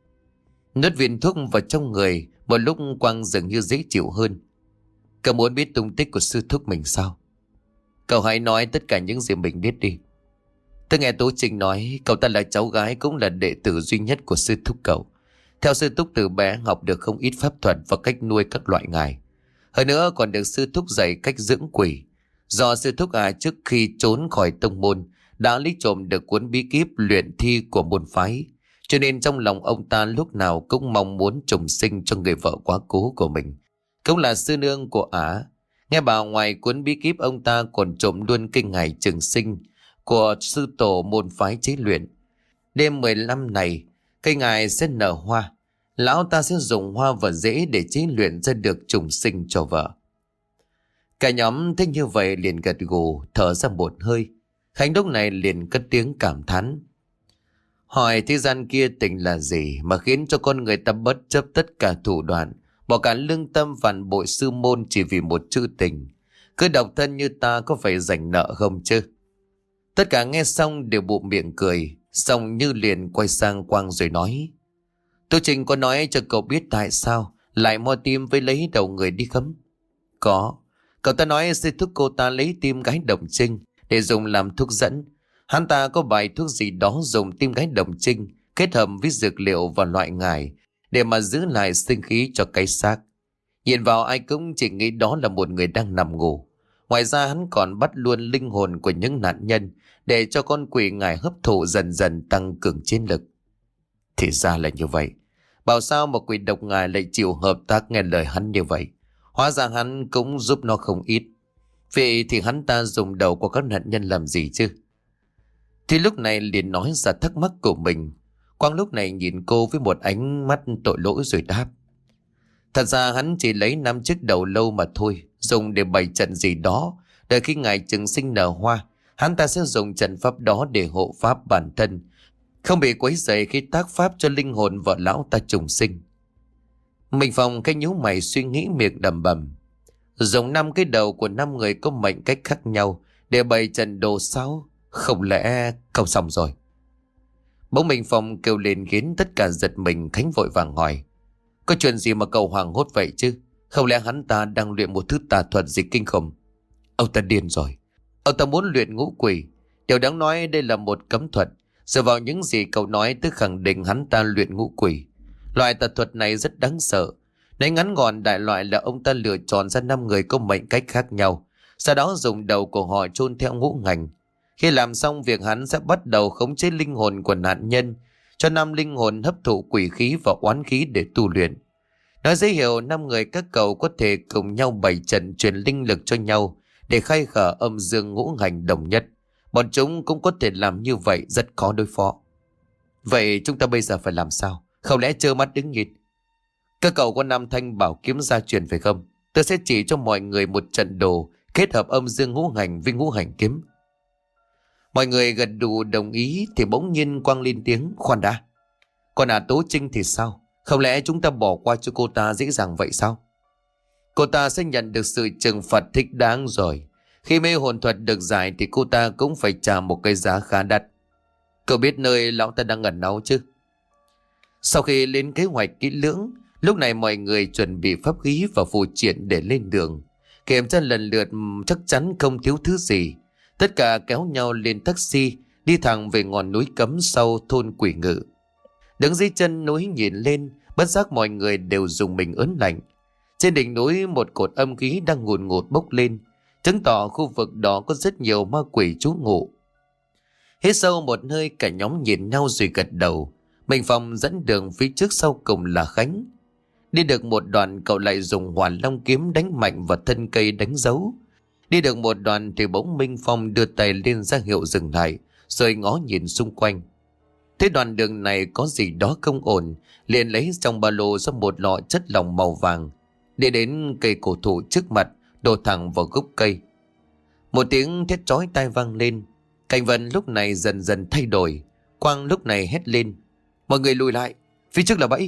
Nuốt viên thuốc vào trong người, một lúc Quang dường như dễ chịu hơn. Cậu muốn biết tung tích của sư thúc mình sao? Cậu hãy nói tất cả những gì mình biết đi. Tôi nghe Tố Trinh nói cậu ta là cháu gái cũng là đệ tử duy nhất của sư thúc cậu. Theo sư thúc từ bé học được không ít pháp thuật và cách nuôi các loại ngài. Hơn nữa còn được sư thúc dạy cách dưỡng quỷ. Do sư thúc trước khi trốn khỏi tông môn đã lấy trộm được cuốn bí kíp luyện thi của môn phái. Cho nên trong lòng ông ta lúc nào cũng mong muốn trùng sinh cho người vợ quá cố của mình. Cũng là sư nương của ả. Nghe bảo ngoài cuốn bí kíp ông ta còn trộm luôn kinh ngày trường sinh của sư tổ môn phái chế luyện. Đêm 15 này, cây ngài sẽ nở hoa. Lão ta sẽ dùng hoa và rễ để chế luyện ra được trùng sinh cho vợ. Cả nhóm thấy như vậy liền gật gù, thở ra một hơi. Khánh lúc này liền cất tiếng cảm thán. Hỏi thế gian kia tình là gì mà khiến cho con người ta bất chấp tất cả thủ đoạn, bỏ cả lương tâm phản bội sư môn chỉ vì một chữ tình. Cứ độc thân như ta có phải dành nợ không chứ? Tất cả nghe xong đều bụm miệng cười, xong Như liền quay sang Quang rồi nói. Tô Trình có nói cho cậu biết tại sao lại mo tim với lấy đầu người đi không? Có. Cậu ta nói sư thúc cô ta lấy tim gái Đồng Trinh để dùng làm thuốc dẫn. Hắn ta có bài thuốc gì đó dùng tim gái Đồng Trinh kết hợp với dược liệu và loại ngải để mà giữ lại sinh khí cho cái xác. Nhìn vào ai cũng chỉ nghĩ đó là một người đang nằm ngủ. Ngoài ra hắn còn bắt luôn linh hồn của những nạn nhân để cho con quỷ ngải hấp thụ dần dần tăng cường chiến lực. Thì ra là như vậy. Bảo sao mà quỷ độc ngài lại chịu hợp tác nghe lời hắn như vậy. Hóa ra hắn cũng giúp nó không ít. Vậy thì hắn ta dùng đầu của các nạn nhân làm gì chứ? Thì lúc này liền nói ra thắc mắc của mình. Quang lúc này nhìn cô với một ánh mắt tội lỗi rồi đáp. Thật ra hắn chỉ lấy 5 chiếc đầu lâu mà thôi, dùng để bày trận gì đó. Đợi khi ngài trường sinh nở hoa, hắn ta sẽ dùng trận pháp đó để hộ pháp bản thân, không bị quấy rầy khi tác pháp cho linh hồn vợ lão ta trùng sinh. Mình Phong cái nhíu mày suy nghĩ miệng đầm bầm. Dùng 5 cái đầu của 5 người có mệnh cách khác nhau để bày trận đồ sao? Không lẽ không xong rồi? Bỗng Minh Phong kêu lên khiến tất cả giật mình. Khánh vội vàng hỏi. Có chuyện gì mà cậu hoảng hốt vậy chứ? Không lẽ hắn ta đang luyện một thứ tà thuật gì kinh khủng? Ông ta điên rồi. Ông ta muốn luyện ngũ quỷ. Điều đáng nói đây là một cấm thuật. Dựa vào những gì cậu nói tức khẳng định hắn ta luyện ngũ quỷ. Loại tà thuật này rất đáng sợ. Nói ngắn gọn đại loại là ông ta lựa chọn ra 5 người có mệnh cách khác nhau. Sau đó dùng đầu của họ chôn theo ngũ ngành. Khi làm xong việc hắn sẽ bắt đầu khống chế linh hồn của nạn nhân, cho 5 linh hồn hấp thụ quỷ khí và oán khí để tu luyện. Nói dễ hiểu 5 người các cậu có thể cùng nhau bày trận truyền linh lực cho nhau để khai khởi âm dương ngũ hành đồng nhất. Bọn chúng cũng có thể làm như vậy rất khó đối phó. Vậy chúng ta bây giờ phải làm sao? Không lẽ trơ mắt đứng nhìn? Các cậu có 5 thanh bảo kiếm gia truyền phải không? Tôi sẽ chỉ cho mọi người một trận đồ kết hợp âm dương ngũ hành với ngũ hành kiếm. Mọi người gật đủ đồng ý thì bỗng nhiên Quang lên tiếng. Khoan đã. Còn Tố Trinh thì sao? Không lẽ chúng ta bỏ qua cho cô ta dễ dàng vậy sao? Cô ta sẽ nhận được sự trừng phạt thích đáng rồi. Khi mê hồn thuật được giải thì cô ta cũng phải trả một cái giá khá đắt. Cậu biết nơi lão ta đang ẩn náu chứ? Sau khi lên kế hoạch kỹ lưỡng, lúc này mọi người chuẩn bị pháp khí và phù triện để lên đường. Kiểm tra lần lượt chắc chắn không thiếu thứ gì. Tất cả kéo nhau lên taxi, đi thẳng về ngọn núi cấm sau thôn Quỷ Ngự. Đứng dưới chân núi nhìn lên, bất giác mọi người đều dùng mình ớn lạnh. Trên đỉnh núi một cột âm khí đang ngùn ngụt bốc lên, chứng tỏ khu vực đó có rất nhiều ma quỷ trú ngụ. Hít sâu một hơi, cả nhóm nhìn nhau rồi gật đầu. Minh Phong dẫn đường, phía trước sau cùng là Khánh. Đi được một đoạn cậu lại dùng Hỏa Long kiếm đánh mạnh vào thân cây đánh dấu. Đi được một đoạn thì bỗng Minh Phong đưa tay lên ra hiệu dừng lại, rồi ngó nhìn xung quanh. Thế đoạn đường này có gì đó không ổn, liền lấy trong ba lô ra một lọ chất lỏng màu vàng. đi đến cây cổ thụ trước mặt, đổ thẳng vào gốc cây. Một tiếng thét chói tai vang lên. Cảnh vật lúc này dần dần thay đổi. Quang lúc này hét lên: mọi người lùi lại, phía trước là bẫy.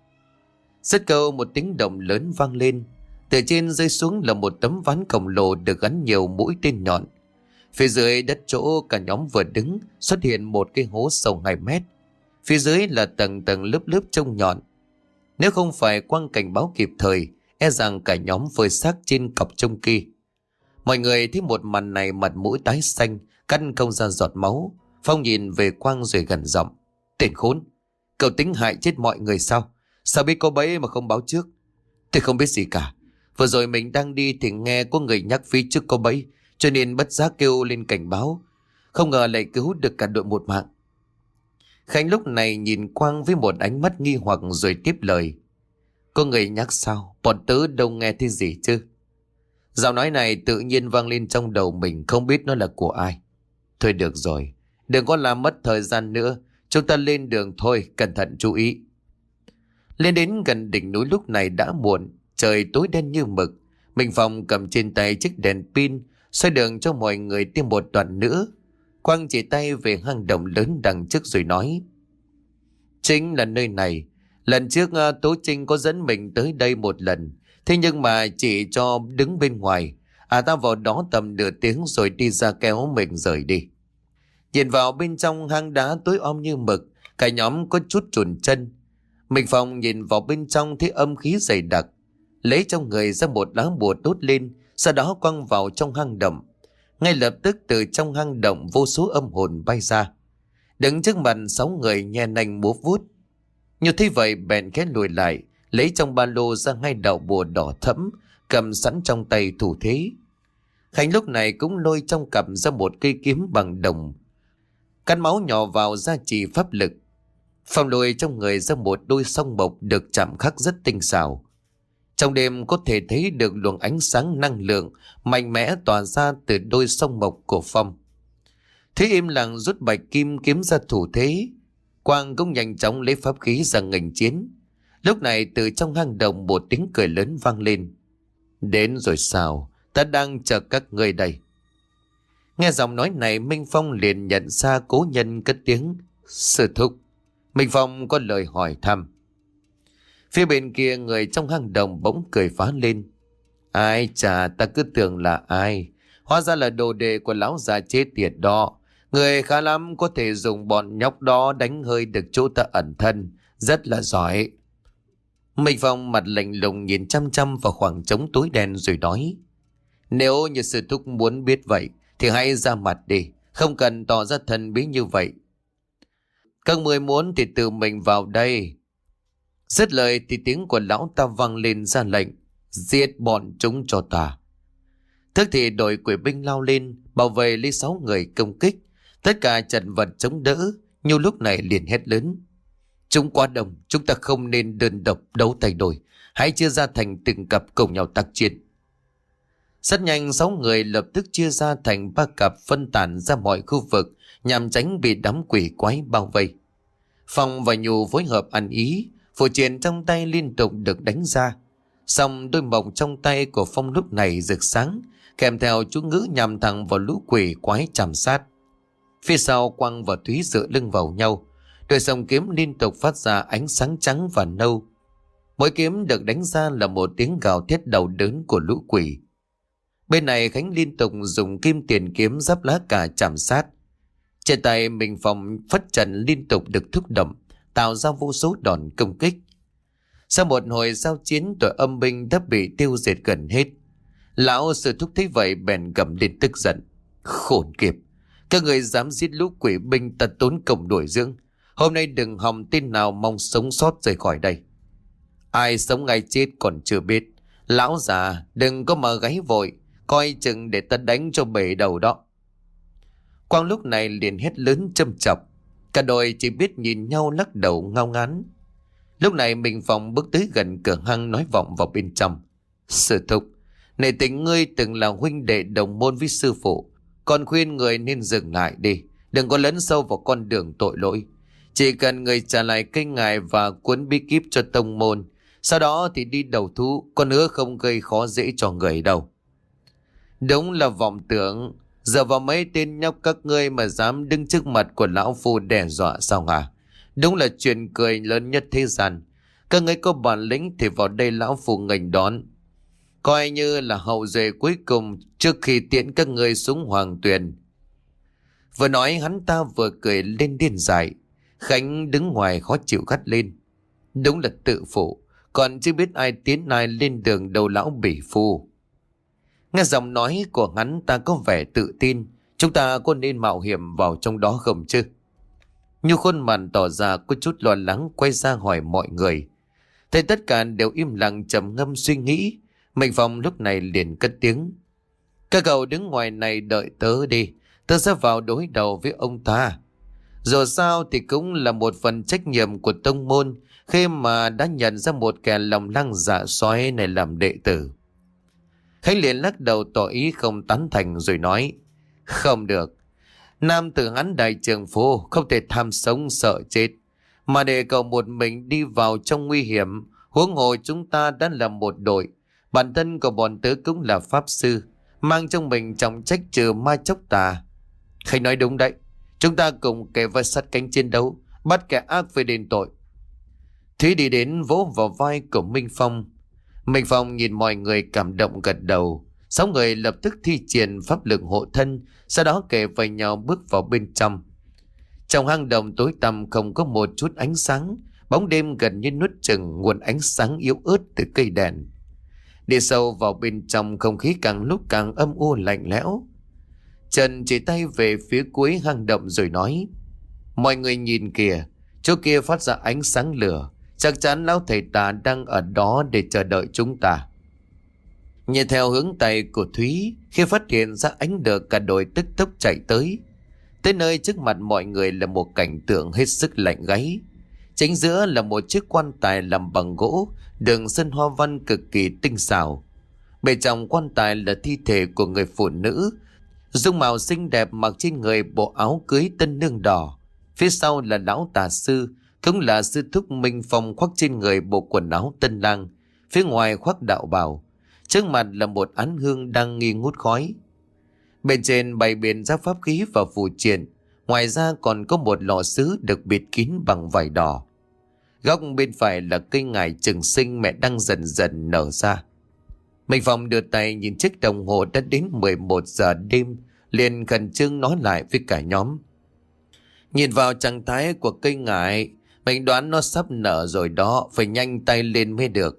Rất câu một tiếng động lớn vang lên. Từ trên rơi xuống là một tấm ván khổng lồ được gắn nhiều mũi tên nhọn. Phía dưới đất chỗ cả nhóm vừa đứng xuất hiện một cái hố sâu 2 mét. Phía dưới là tầng tầng lớp lớp trông nhọn. Nếu không phải Quang cảnh báo kịp thời, e rằng cả nhóm phơi xác trên cọc trông kia. Mọi người thấy một màn này mặt mũi tái xanh, cắt không ra giọt máu. Phong nhìn về Quang rồi gần giọng: tên khốn, cậu tính hại chết mọi người sao? Sao biết có bẫy mà không báo trước? Tôi không biết gì cả. Vừa rồi mình đang đi thì nghe có người nhắc phía trước có bẫy, cho nên bất giác kêu lên cảnh báo. Không ngờ lại cứu được cả đội một mạng. Khánh lúc này nhìn Quang với một ánh mắt nghi hoặc rồi tiếp lời: có người nhắc sao? Bọn tớ đâu nghe thấy gì chứ. Giọng nói này tự nhiên vang lên trong đầu mình, không biết nó là của ai. Thôi được rồi, đừng có làm mất thời gian nữa. Chúng ta lên đường thôi, cẩn thận chú ý. Lên đến gần đỉnh núi lúc này đã muộn, trời tối đen như mực. Minh Phong cầm trên tay chiếc đèn pin, xoay đường cho mọi người thêm một đoạn nữa. Quang chỉ tay về hang động lớn đằng trước rồi nói: chính là nơi này. Lần trước Tố Trinh có dẫn mình tới đây một lần, thế nhưng mà chỉ cho đứng bên ngoài. Ta vào đó tầm nửa tiếng rồi đi ra kéo mình rời đi. Nhìn vào bên trong hang đá tối om như mực, cả nhóm có chút chùn chân. Minh Phong nhìn vào bên trong thấy âm khí dày đặc, lấy trong người ra một lá bùa đốt lên, sau đó quăng vào trong hang động. Ngay lập tức từ trong hang động vô số âm hồn bay ra, đứng trước mặt 6 người nhe nanh múa vuốt. Như thế vậy bèn khẽ lùi lại, lấy trong ba lô ra 2 đạo bùa đỏ thẫm, cầm sẵn trong tay thủ thế. Khánh lúc này cũng lôi trong cặp ra một cây kiếm bằng đồng, cắn máu nhỏ vào gia trì pháp lực. Phong lôi trong người ra một đôi song mộc được chạm khắc rất tinh xảo. Trong đêm có thể thấy được luồng ánh sáng năng lượng mạnh mẽ tỏa ra từ đôi song mộc của Phong. Thế im lặng rút bạch kim kiếm ra thủ thế. Quang cũng nhanh chóng lấy pháp khí ra nghênh chiến. Lúc này từ trong hang động một tiếng cười lớn vang lên: đến rồi sao? Ta đang chờ các ngươi đây. Nghe giọng nói này, Minh Phong liền nhận ra cố nhân cất tiếng: sư thúc. Minh Phong có lời hỏi thăm. Phía bên kia người trong hang động bỗng cười phá lên: ai chà, ta cứ tưởng là ai, hóa ra là đồ đệ của lão già chết tiệt đó. Người khá lắm, có thể dùng bọn nhóc đó đánh hơi được chỗ ta ẩn thân, rất là giỏi. Minh Phong mặt lạnh lùng nhìn chăm chăm vào khoảng trống tối đen rồi nói: nếu như sư thúc muốn biết vậy thì hãy ra mặt đi, không cần tỏ ra thần bí như vậy. Các người muốn thì tự mình vào đây. Dứt lời thì tiếng của lão ta vang lên ra lệnh: giết bọn chúng cho ta. Tức thì đội quỷ binh lao lên, bảo vệ lấy 6 người công kích. Tất cả trận vật chống đỡ, nhưng lúc này liền hét lớn: chúng quá đông, chúng ta không nên đơn độc đấu tay đôi, hãy chia ra thành từng cặp cùng nhau tác chiến. Rất nhanh 6 người lập tức chia ra thành 3 cặp, phân tán ra mọi khu vực nhằm tránh bị đám quỷ quái bao vây. Phong và Nhu phối hợp ăn ý, phù triện trong tay liên tục được đánh ra. Xong đôi mộc trong tay của Phong lúc này rực sáng, kèm theo chú ngữ nhằm thẳng vào lũ quỷ quái chằm sát. Phía sau Quang và Thúy dựa lưng vào nhau, đôi song kiếm liên tục phát ra ánh sáng trắng và nâu. Mỗi kiếm được đánh ra là một tiếng gào thét đau đớn của lũ quỷ. Bên này Khánh liên tục dùng kim tiền kiếm giáp lá cà chạm sát. Trên tay Minh Phong phất trần liên tục được thúc động, tạo ra vô số đòn công kích. Sau một hồi giao chiến, đội âm binh đã bị tiêu diệt gần hết. Lão sư thúc thấy vậy bèn gầm lên tức giận: khốn kiếp, các người dám giết lũ quỷ binh ta tốn công đuổi dưỡng, hôm nay đừng hòng tin nào mong sống sót rời khỏi đây. Ai sống ai chết còn chưa biết. Lão già đừng có mà gáy vội, coi chừng để ta đánh cho bể đầu đó. Quang lúc này liền hét lớn châm chọc. Cả đội chỉ biết nhìn nhau lắc đầu ngao ngán. Lúc này Minh Phong bước tới gần cửa hang nói vọng vào bên trong: sư thúc, nể tình ngươi từng là huynh đệ đồng môn với sư phụ, còn khuyên người nên dừng lại đi, đừng có lấn sâu vào con đường tội lỗi. Chỉ cần người trả lại cây ngài và cuốn bí kíp cho tông môn Sau đó thì đi đầu thú, con hứa không gây khó dễ cho người đâu. Đúng là vọng tưởng. Giờ vào mấy tên nhóc các ngươi mà dám đứng trước mặt của lão phu đe dọa sao hả? Đúng là chuyện cười lớn nhất thế gian. Các ngươi có bản lĩnh thì vào đây lão phu nghênh đón. Coi như là hậu duệ cuối cùng trước khi tiễn các ngươi xuống hoàng tuyền. Vừa nói hắn ta vừa cười lên điên dại. Khánh đứng ngoài khó chịu gắt lên. Đúng là tự phụ. Còn chưa biết ai tiến ai lên đường đầu lão bỉ phu. Nghe giọng nói của hắn ta có vẻ tự tin. Chúng ta có nên mạo hiểm vào trong đó không chứ? Nhu khuôn mặt tỏ ra có chút lo lắng, quay ra hỏi mọi người. Thấy tất cả đều im lặng trầm ngâm suy nghĩ. Mình Phong lúc này liền cất tiếng. Các cậu đứng ngoài này đợi tớ đi. Tớ sẽ vào đối đầu với ông ta. Dù sao thì cũng là một phần trách nhiệm của tông môn khi mà đã nhận ra một kẻ lòng lăng dạ sói này làm đệ tử. Khánh liền lắc đầu tỏ ý không tán thành rồi nói. Không được. Nam tử hắn đại trường phu không thể tham sống sợ chết. Mà để cậu một mình đi vào trong nguy hiểm. Huống hồ chúng ta đã là một đội. Bản thân của bọn tớ cũng là pháp sư. Mang trong mình trọng trách trừ ma chốc tà. Khánh nói đúng đấy. Chúng ta cùng kề vai sát cánh chiến đấu. Bắt kẻ ác về đền tội. Thúy đi đến vỗ vào vai của Minh Phong. Minh Phong nhìn mọi người cảm động gật đầu. 6 người lập tức thi triển pháp lực hộ thân. Sau đó kề vai nhau bước vào bên trong. Trong hang động tối tăm không có một chút ánh sáng. Bóng đêm gần như nuốt chửng nguồn ánh sáng yếu ớt từ cây đèn. Đi sâu vào bên trong, không khí càng lúc càng âm u lạnh lẽo. Trần chỉ tay về phía cuối hang động rồi nói. Mọi người nhìn kìa, chỗ kia phát ra ánh sáng lửa. Chắc chắn lão thầy tà đang ở đó để chờ đợi chúng ta. Nhìn theo hướng tay của Thúy, khi phát hiện ra ánh lửa cả đội tức tốc chạy tới. Tới nơi trước mặt mọi người là một cảnh tượng hết sức lạnh gáy. Chính giữa là một chiếc quan tài làm bằng gỗ, đường sơn hoa văn cực kỳ tinh xảo. Bên trong quan tài là thi thể của người phụ nữ, dung mạo xinh đẹp mặc trên người bộ áo cưới tân nương đỏ. Phía sau là lão tà sư, cũng là sư thúc Minh Phong khoác trên người bộ quần áo tân lang. Phía ngoài khoác đạo bào, trước mặt là một án hương đang nghi ngút khói. Bên trên bày biện ra pháp khí và phù triện. Ngoài ra còn có một lọ sứ được bịt kín bằng vải đỏ. Góc bên phải là cây ngải trường sinh mẹ đang dần dần nở ra. Minh Phong đưa tay nhìn chiếc đồng hồ đã đến 11 giờ đêm, liền khẩn trương nói lại với cả nhóm. Nhìn vào trạng thái của cây ngải, mình đoán nó sắp nở rồi đó, phải nhanh tay lên mới được.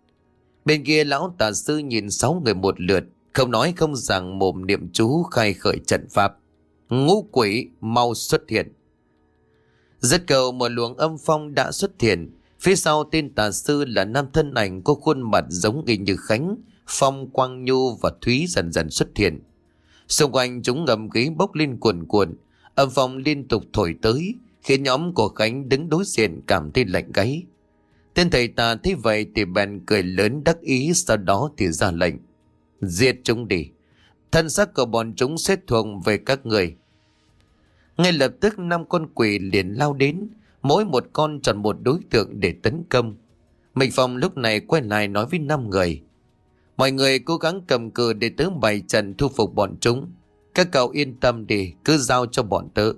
Bên kia lão tà sư nhìn 6 người một lượt, không nói không rằng mồm niệm chú khai khởi trận pháp. Ngũ quỷ mau xuất hiện. Rất cầu một luồng âm phong đã xuất hiện. Phía sau tên tà sư là nam thân ảnh có khuôn mặt giống y như Khánh, Phong, Quang Nhu và Thúy dần dần xuất hiện. Xung quanh chúng ngầm khí bốc lên cuồn cuộn, âm phong liên tục thổi tới, khiến nhóm của Khánh đứng đối diện cảm thấy lạnh gáy. Tên thầy tà thấy vậy thì bèn cười lớn đắc ý, sau đó thì ra lệnh. Giết chúng đi, thân xác của bọn chúng sẽ thuộc về các người. Ngay lập tức 5 con quỷ liền lao đến, mỗi một con chọn một đối tượng để tấn công. Minh Phong lúc này quay lại nói với 5 người. Mọi người cố gắng cầm cự để tớ bày trận thu phục bọn chúng. Các cậu yên tâm đi, cứ giao cho bọn tớ.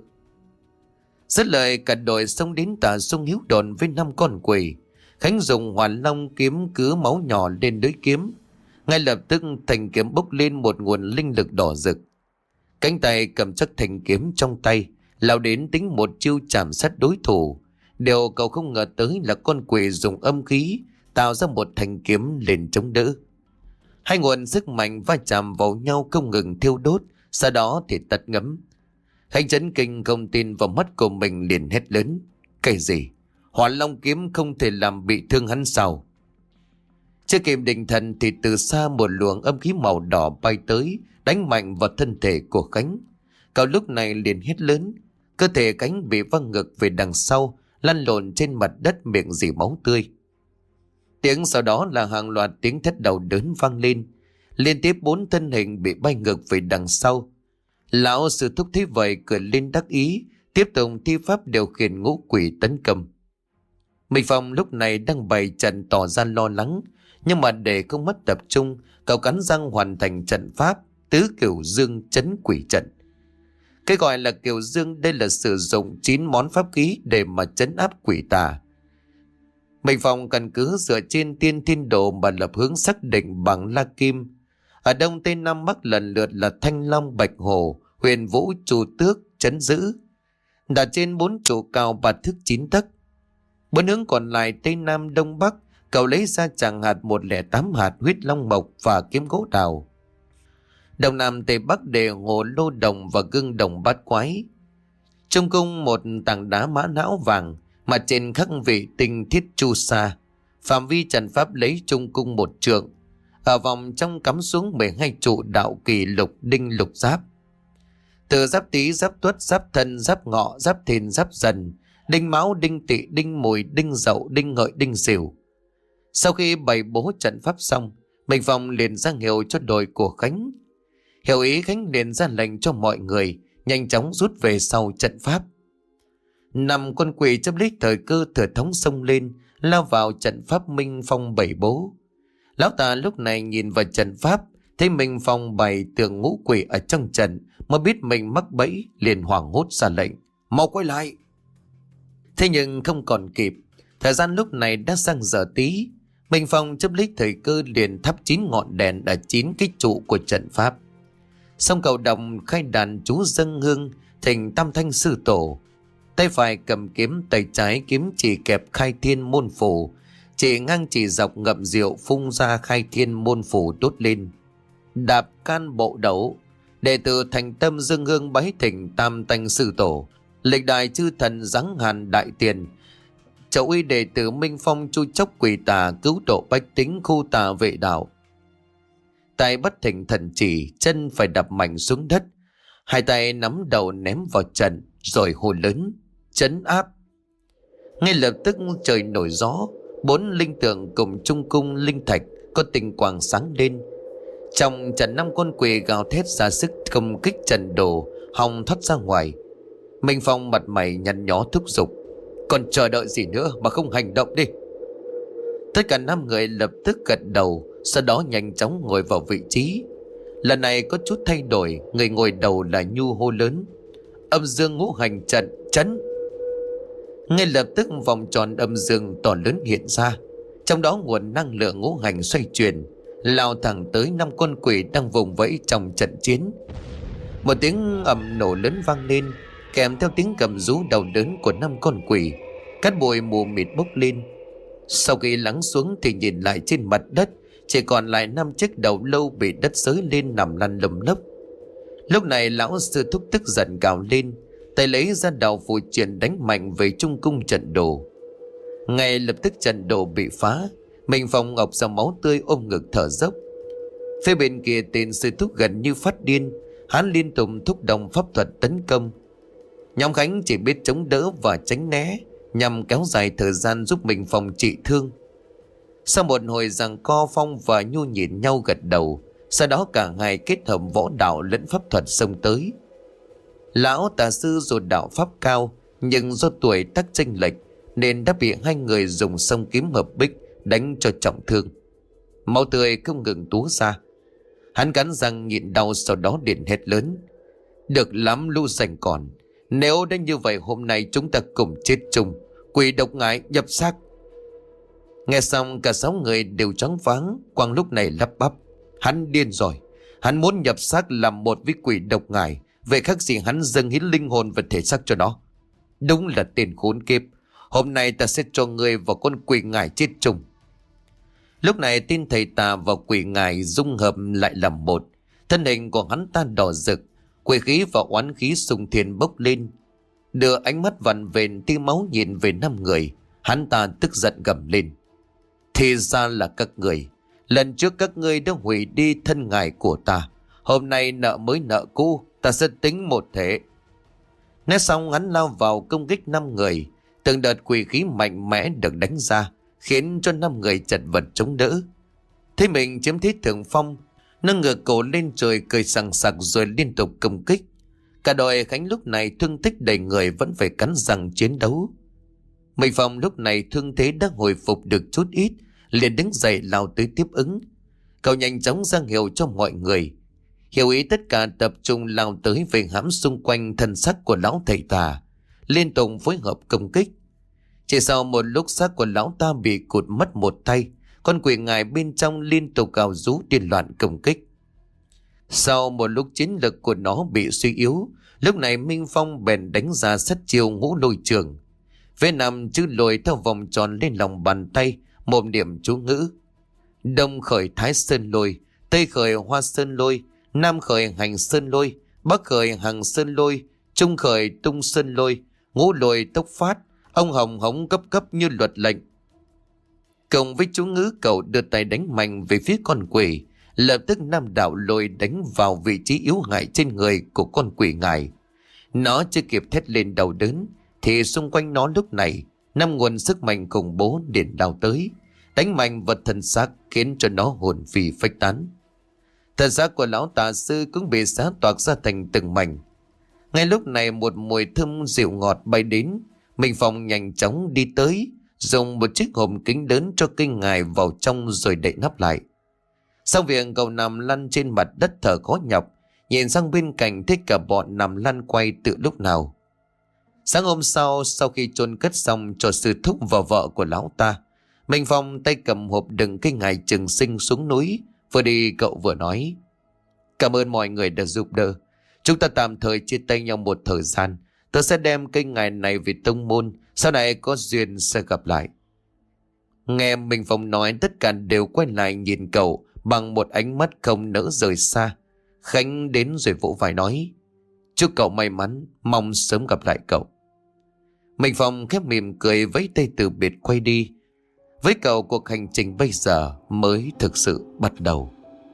Dứt lời cả đội xông đến tả sung hiếu đồn với 5 con quỷ. Khánh dùng Hoàn Long kiếm cứ máu nhỏ lên lưỡi kiếm. Ngay lập tức thanh kiếm bốc lên một nguồn linh lực đỏ rực. Cánh tay cầm chắc thanh kiếm trong tay, lao đến tính một chiêu chạm sát đối thủ. Điều cậu không ngờ tới là con quỷ dùng âm khí tạo ra một thanh kiếm lên chống đỡ. Hai nguồn sức mạnh va chạm vào nhau không ngừng thiêu đốt, sau đó thì tắt ngấm. Khánh chấn kinh không tin vào mắt của mình, liền hét lớn. Cái gì? Hỏa Long kiếm không thể làm bị thương hắn sao? Chưa kịp định thần thì từ xa một luồng âm khí màu đỏ bay tới, đánh mạnh vào thân thể của Khánh. Cậu lúc này liền hét lớn. Cơ thể Khánh bị văng ngược về đằng sau, lăn lộn trên mặt đất miệng rỉ máu tươi. Tiếng sau đó là hàng loạt tiếng thét đau đớn vang lên. Liên tiếp 4 thân hình bị bay ngược về đằng sau. Lão sư thúc thấy vậy cười lên đắc ý, tiếp tục thi pháp điều khiển ngũ quỷ tấn công. Minh Phong lúc này đang bày trận tỏ ra lo lắng, nhưng mà để không mất tập trung, cậu cắn răng hoàn thành trận pháp tứ cửu dương trấn quỷ trận. Cái gọi là cửu dương đây là sử dụng 9 món pháp khí để mà trấn áp quỷ tà. Minh Phong căn cứ dựa trên tiên thiên đồ mà lập hướng xác định bằng la kim. Ở đông tây nam bắc lần lượt là Thanh Long, Bạch Hổ, Huyền Vũ, Chu Tước, Trấn Giữ. Đặt trên 4 trụ cao 3 thước 9 tấc. 4 hướng còn lại tây nam đông bắc, cậu lấy ra tràng hạt 108 hạt huyết long mộc và kiếm gỗ đào. Đông nam tây bắc để hồ lô đồng và gương đồng bát quái. Trong cung một tảng đá mã não vàng, mặt trên khắc vị tinh thiết chu sa. Phạm vi trận pháp lấy trung cung 1 trượng. Ở vòng trong cắm xuống 12 trụ đạo kỳ lục đinh lục giáp. Từ giáp tý, giáp tuất, giáp thân, giáp ngọ, giáp thìn, giáp dần, đinh mão, đinh tỵ, đinh mùi, đinh dậu, đinh hợi, đinh sửu. Sau khi bày bố trận pháp xong, Minh Phong liền ra hiệu cho đội của Khánh. Hiểu ý, Khánh liền ra lệnh cho mọi người nhanh chóng rút về sau trận pháp. 5 con quỷ chấp lấy thời cơ thừa thống xông lên, lao vào trận pháp Minh Phong bày bố. Lão Tà lúc này nhìn vào trận pháp, thấy Minh Phong bày tường ngũ quỷ ở trong trận, mới biết mình mắc bẫy, liền hoảng hốt ra lệnh: mau quay lại. Thế nhưng không còn kịp, thời gian lúc này đã sang giờ tí. Minh Phong chấp lấy thời cơ liền thắp 9 ngọn đèn ở 9 cái trụ của trận pháp. Xong cầu đồng khai đàn chú dâng hương thành tam thanh sư tổ. Tay phải cầm kiếm, tay trái kiếm chỉ kẹp khai thiên môn phủ, chỉ ngang chỉ dọc ngậm rượu phun ra khai thiên môn phủ đốt lên. Đạp can bộ đấu, đệ tử thành tâm dâng hương bái thỉnh tam thanh sư tổ. Lịch đại chư thần giáng hàn đại tiền, chậu uy đệ tử Minh Phong chu chốc quỷ tà, cứu độ bách tính khu tà vệ đạo. Tay bắt thỉnh thần chỉ, chân phải đập mạnh xuống đất, hai tay nắm đầu ném vào trận, rồi hô lớn: trấn áp. Ngay lập tức trời nổi gió, 4 linh tượng cùng trung cung linh thạch có tinh quang sáng lên. Trong trận 5 con quỷ gào thét ra sức công kích trận đồ, hòng thoát ra ngoài. Minh Phong mặt mày nhăn nhó thúc giục: còn chờ đợi gì nữa mà không hành động đi. Tất cả 5 người lập tức gật đầu, sau đó nhanh chóng ngồi vào vị trí. Lần này có chút thay đổi, người ngồi đầu là Nhu hô lớn: âm dương ngũ hành trận trấn. Ngay lập tức vòng tròn âm dương to lớn hiện ra, trong đó nguồn năng lượng ngũ hành xoay chuyển, lao thẳng tới 5 con quỷ đang vùng vẫy trong trận chiến. Một tiếng ầm nổ lớn vang lên, kèm theo tiếng cầm rú đau đớn của 5 con quỷ. Cát bụi mù mịt bốc lên. Sau khi lắng xuống thì nhìn lại trên mặt đất, chỉ còn lại 5 chiếc đầu lâu bị đất xới lên nằm lăn lầm lấp. Lúc này lão sư thúc tức giận gào lên, tay lấy ra đạo phù truyền đánh mạnh về trung cung trận đồ. Ngay lập tức trận đồ bị phá. Minh Phong ngọc ra máu tươi ôm ngực thở dốc. Phía bên kia tên sư thúc gần như phát điên, hắn liên tục thúc động pháp thuật tấn công. Nhóm Khánh chỉ biết chống đỡ và tránh né, nhằm kéo dài thời gian giúp Minh Phong trị thương. Sau một hồi giằng co, Phong và Nhu nhìn nhau gật đầu. Sau đó cả hai kết hợp võ đạo lẫn pháp thuật xông tới. Lão tà sư dù đạo pháp cao, nhưng do tuổi tác chênh lệch nên đã bị hai người dùng song kiếm hợp bích đánh cho trọng thương. Máu tươi không ngừng túa ra. Hắn cắn răng nhịn đau, sau đó điện hét lớn: được lắm lũ rảnh còn, nếu đã như vậy hôm nay chúng ta cùng chết chung. Quỷ độc ngải nhập xác. Nghe xong cả 6 người đều choáng váng. Quang lúc này lắp bắp: hắn điên rồi, hắn muốn nhập xác làm một với quỷ độc ngải, vậy khác gì hắn dâng hiến linh hồn và thể xác cho nó. Đúng là tên khốn kiếp, hôm nay ta sẽ cho ngươi và con quỷ ngải chết chung. Lúc này tên thầy tà và quỷ ngải dung hợp lại làm một. Thân hình của hắn ta đỏ rực, quỷ khí và oán khí xung thiên bốc lên. Đưa ánh mắt vằn vện tia máu nhìn về 5 người, hắn ta tức giận gầm lên: thì ra là các người. Lần trước các ngươi đã hủy đi thân ngài của ta, hôm nay nợ mới nợ cũ, ta sẽ tính một thể. Nói xong hắn lao vào công kích 5 người. Từng đợt quỷ khí mạnh mẽ được đánh ra, khiến cho 5 người chật vật chống đỡ. Thấy mình chiếm thế thượng phong, nâng ngửa cổ lên trời cười sằng sặc rồi liên tục công kích. Cả đội Khánh lúc này thương tích đầy người vẫn phải cắn răng chiến đấu. Minh Phong lúc này thương thế đã hồi phục được chút ít, liền đứng dậy lao tới tiếp ứng. Cậu nhanh chóng ra hiệu cho mọi người. Hiểu ý tất cả tập trung lao tới về hãm xung quanh thân xác của lão thầy tà, liên tục phối hợp công kích. Chỉ sau một lúc xác của lão ta bị cụt mất một tay, con quỷ ngài bên trong liên tục gào rú điên loạn công kích. Sau một lúc chiến lực của nó bị suy yếu, lúc này Minh Phong bèn đánh ra sát chiêu ngũ lôi trường. Vế nằm chữ lôi theo vòng tròn lên lòng bàn tay, mồm niệm chú ngữ. Đông khởi Thái Sơn lôi, Tây khởi Hoa Sơn lôi, Nam khởi Hành Sơn lôi, Bắc khởi Hằng Sơn lôi, Trung khởi Tung Sơn lôi, ngũ lôi tốc phát, ông hồng hống cấp cấp như luật lệnh. Cộng với chú ngữ, cậu đưa tay đánh mạnh về phía con quỷ, lập tức nam đạo lôi đánh vào vị trí yếu hại trên người của con quỷ ngài. Nó chưa kịp thét lên đau đớn thì xung quanh nó lúc này năm nguồn sức mạnh khủng bố điện đào tới, đánh mạnh vật thân xác khiến cho nó hồn phi phách tán. Thân xác của lão tà sư cũng bị xé toạc ra thành từng mảnh. Ngay lúc này một mùi thơm dịu ngọt bay đến. Minh Phong nhanh chóng đi tới, dùng một chiếc hòm kính lớn cho kinh ngài vào trong rồi đậy nắp lại. Xong việc cậu nằm lăn trên mặt đất thở khó nhọc, nhìn sang bên cạnh thấy cả bọn nằm lăn quay từ lúc nào. Sáng hôm sau khi chôn cất xong cho sư thúc và vợ của lão ta, Minh Phong tay cầm hộp đựng cái ngài trường sinh xuống núi. Vừa đi cậu vừa nói: cảm ơn mọi người đã giúp đỡ. Chúng ta tạm thời chia tay nhau một thời gian. Tôi sẽ đem cây ngài này về tông môn, sau này có duyên sẽ gặp lại. Nghe Minh Phong nói, tất cả đều quay lại nhìn cậu bằng một ánh mắt không nỡ rời xa. Khánh đến rồi vỗ vai nói: chúc cậu may mắn, mong sớm gặp lại cậu. Minh Phong khép mỉm cười vẫy tay từ biệt quay đi. Với cậu, cuộc hành trình bây giờ mới thực sự bắt đầu.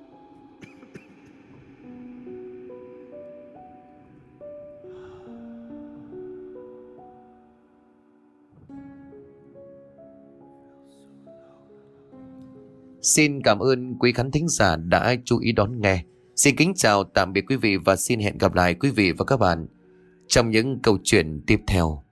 Xin cảm ơn quý khán thính giả đã chú ý đón nghe. Xin kính chào tạm biệt quý vị và xin hẹn gặp lại quý vị và các bạn trong những câu chuyện tiếp theo.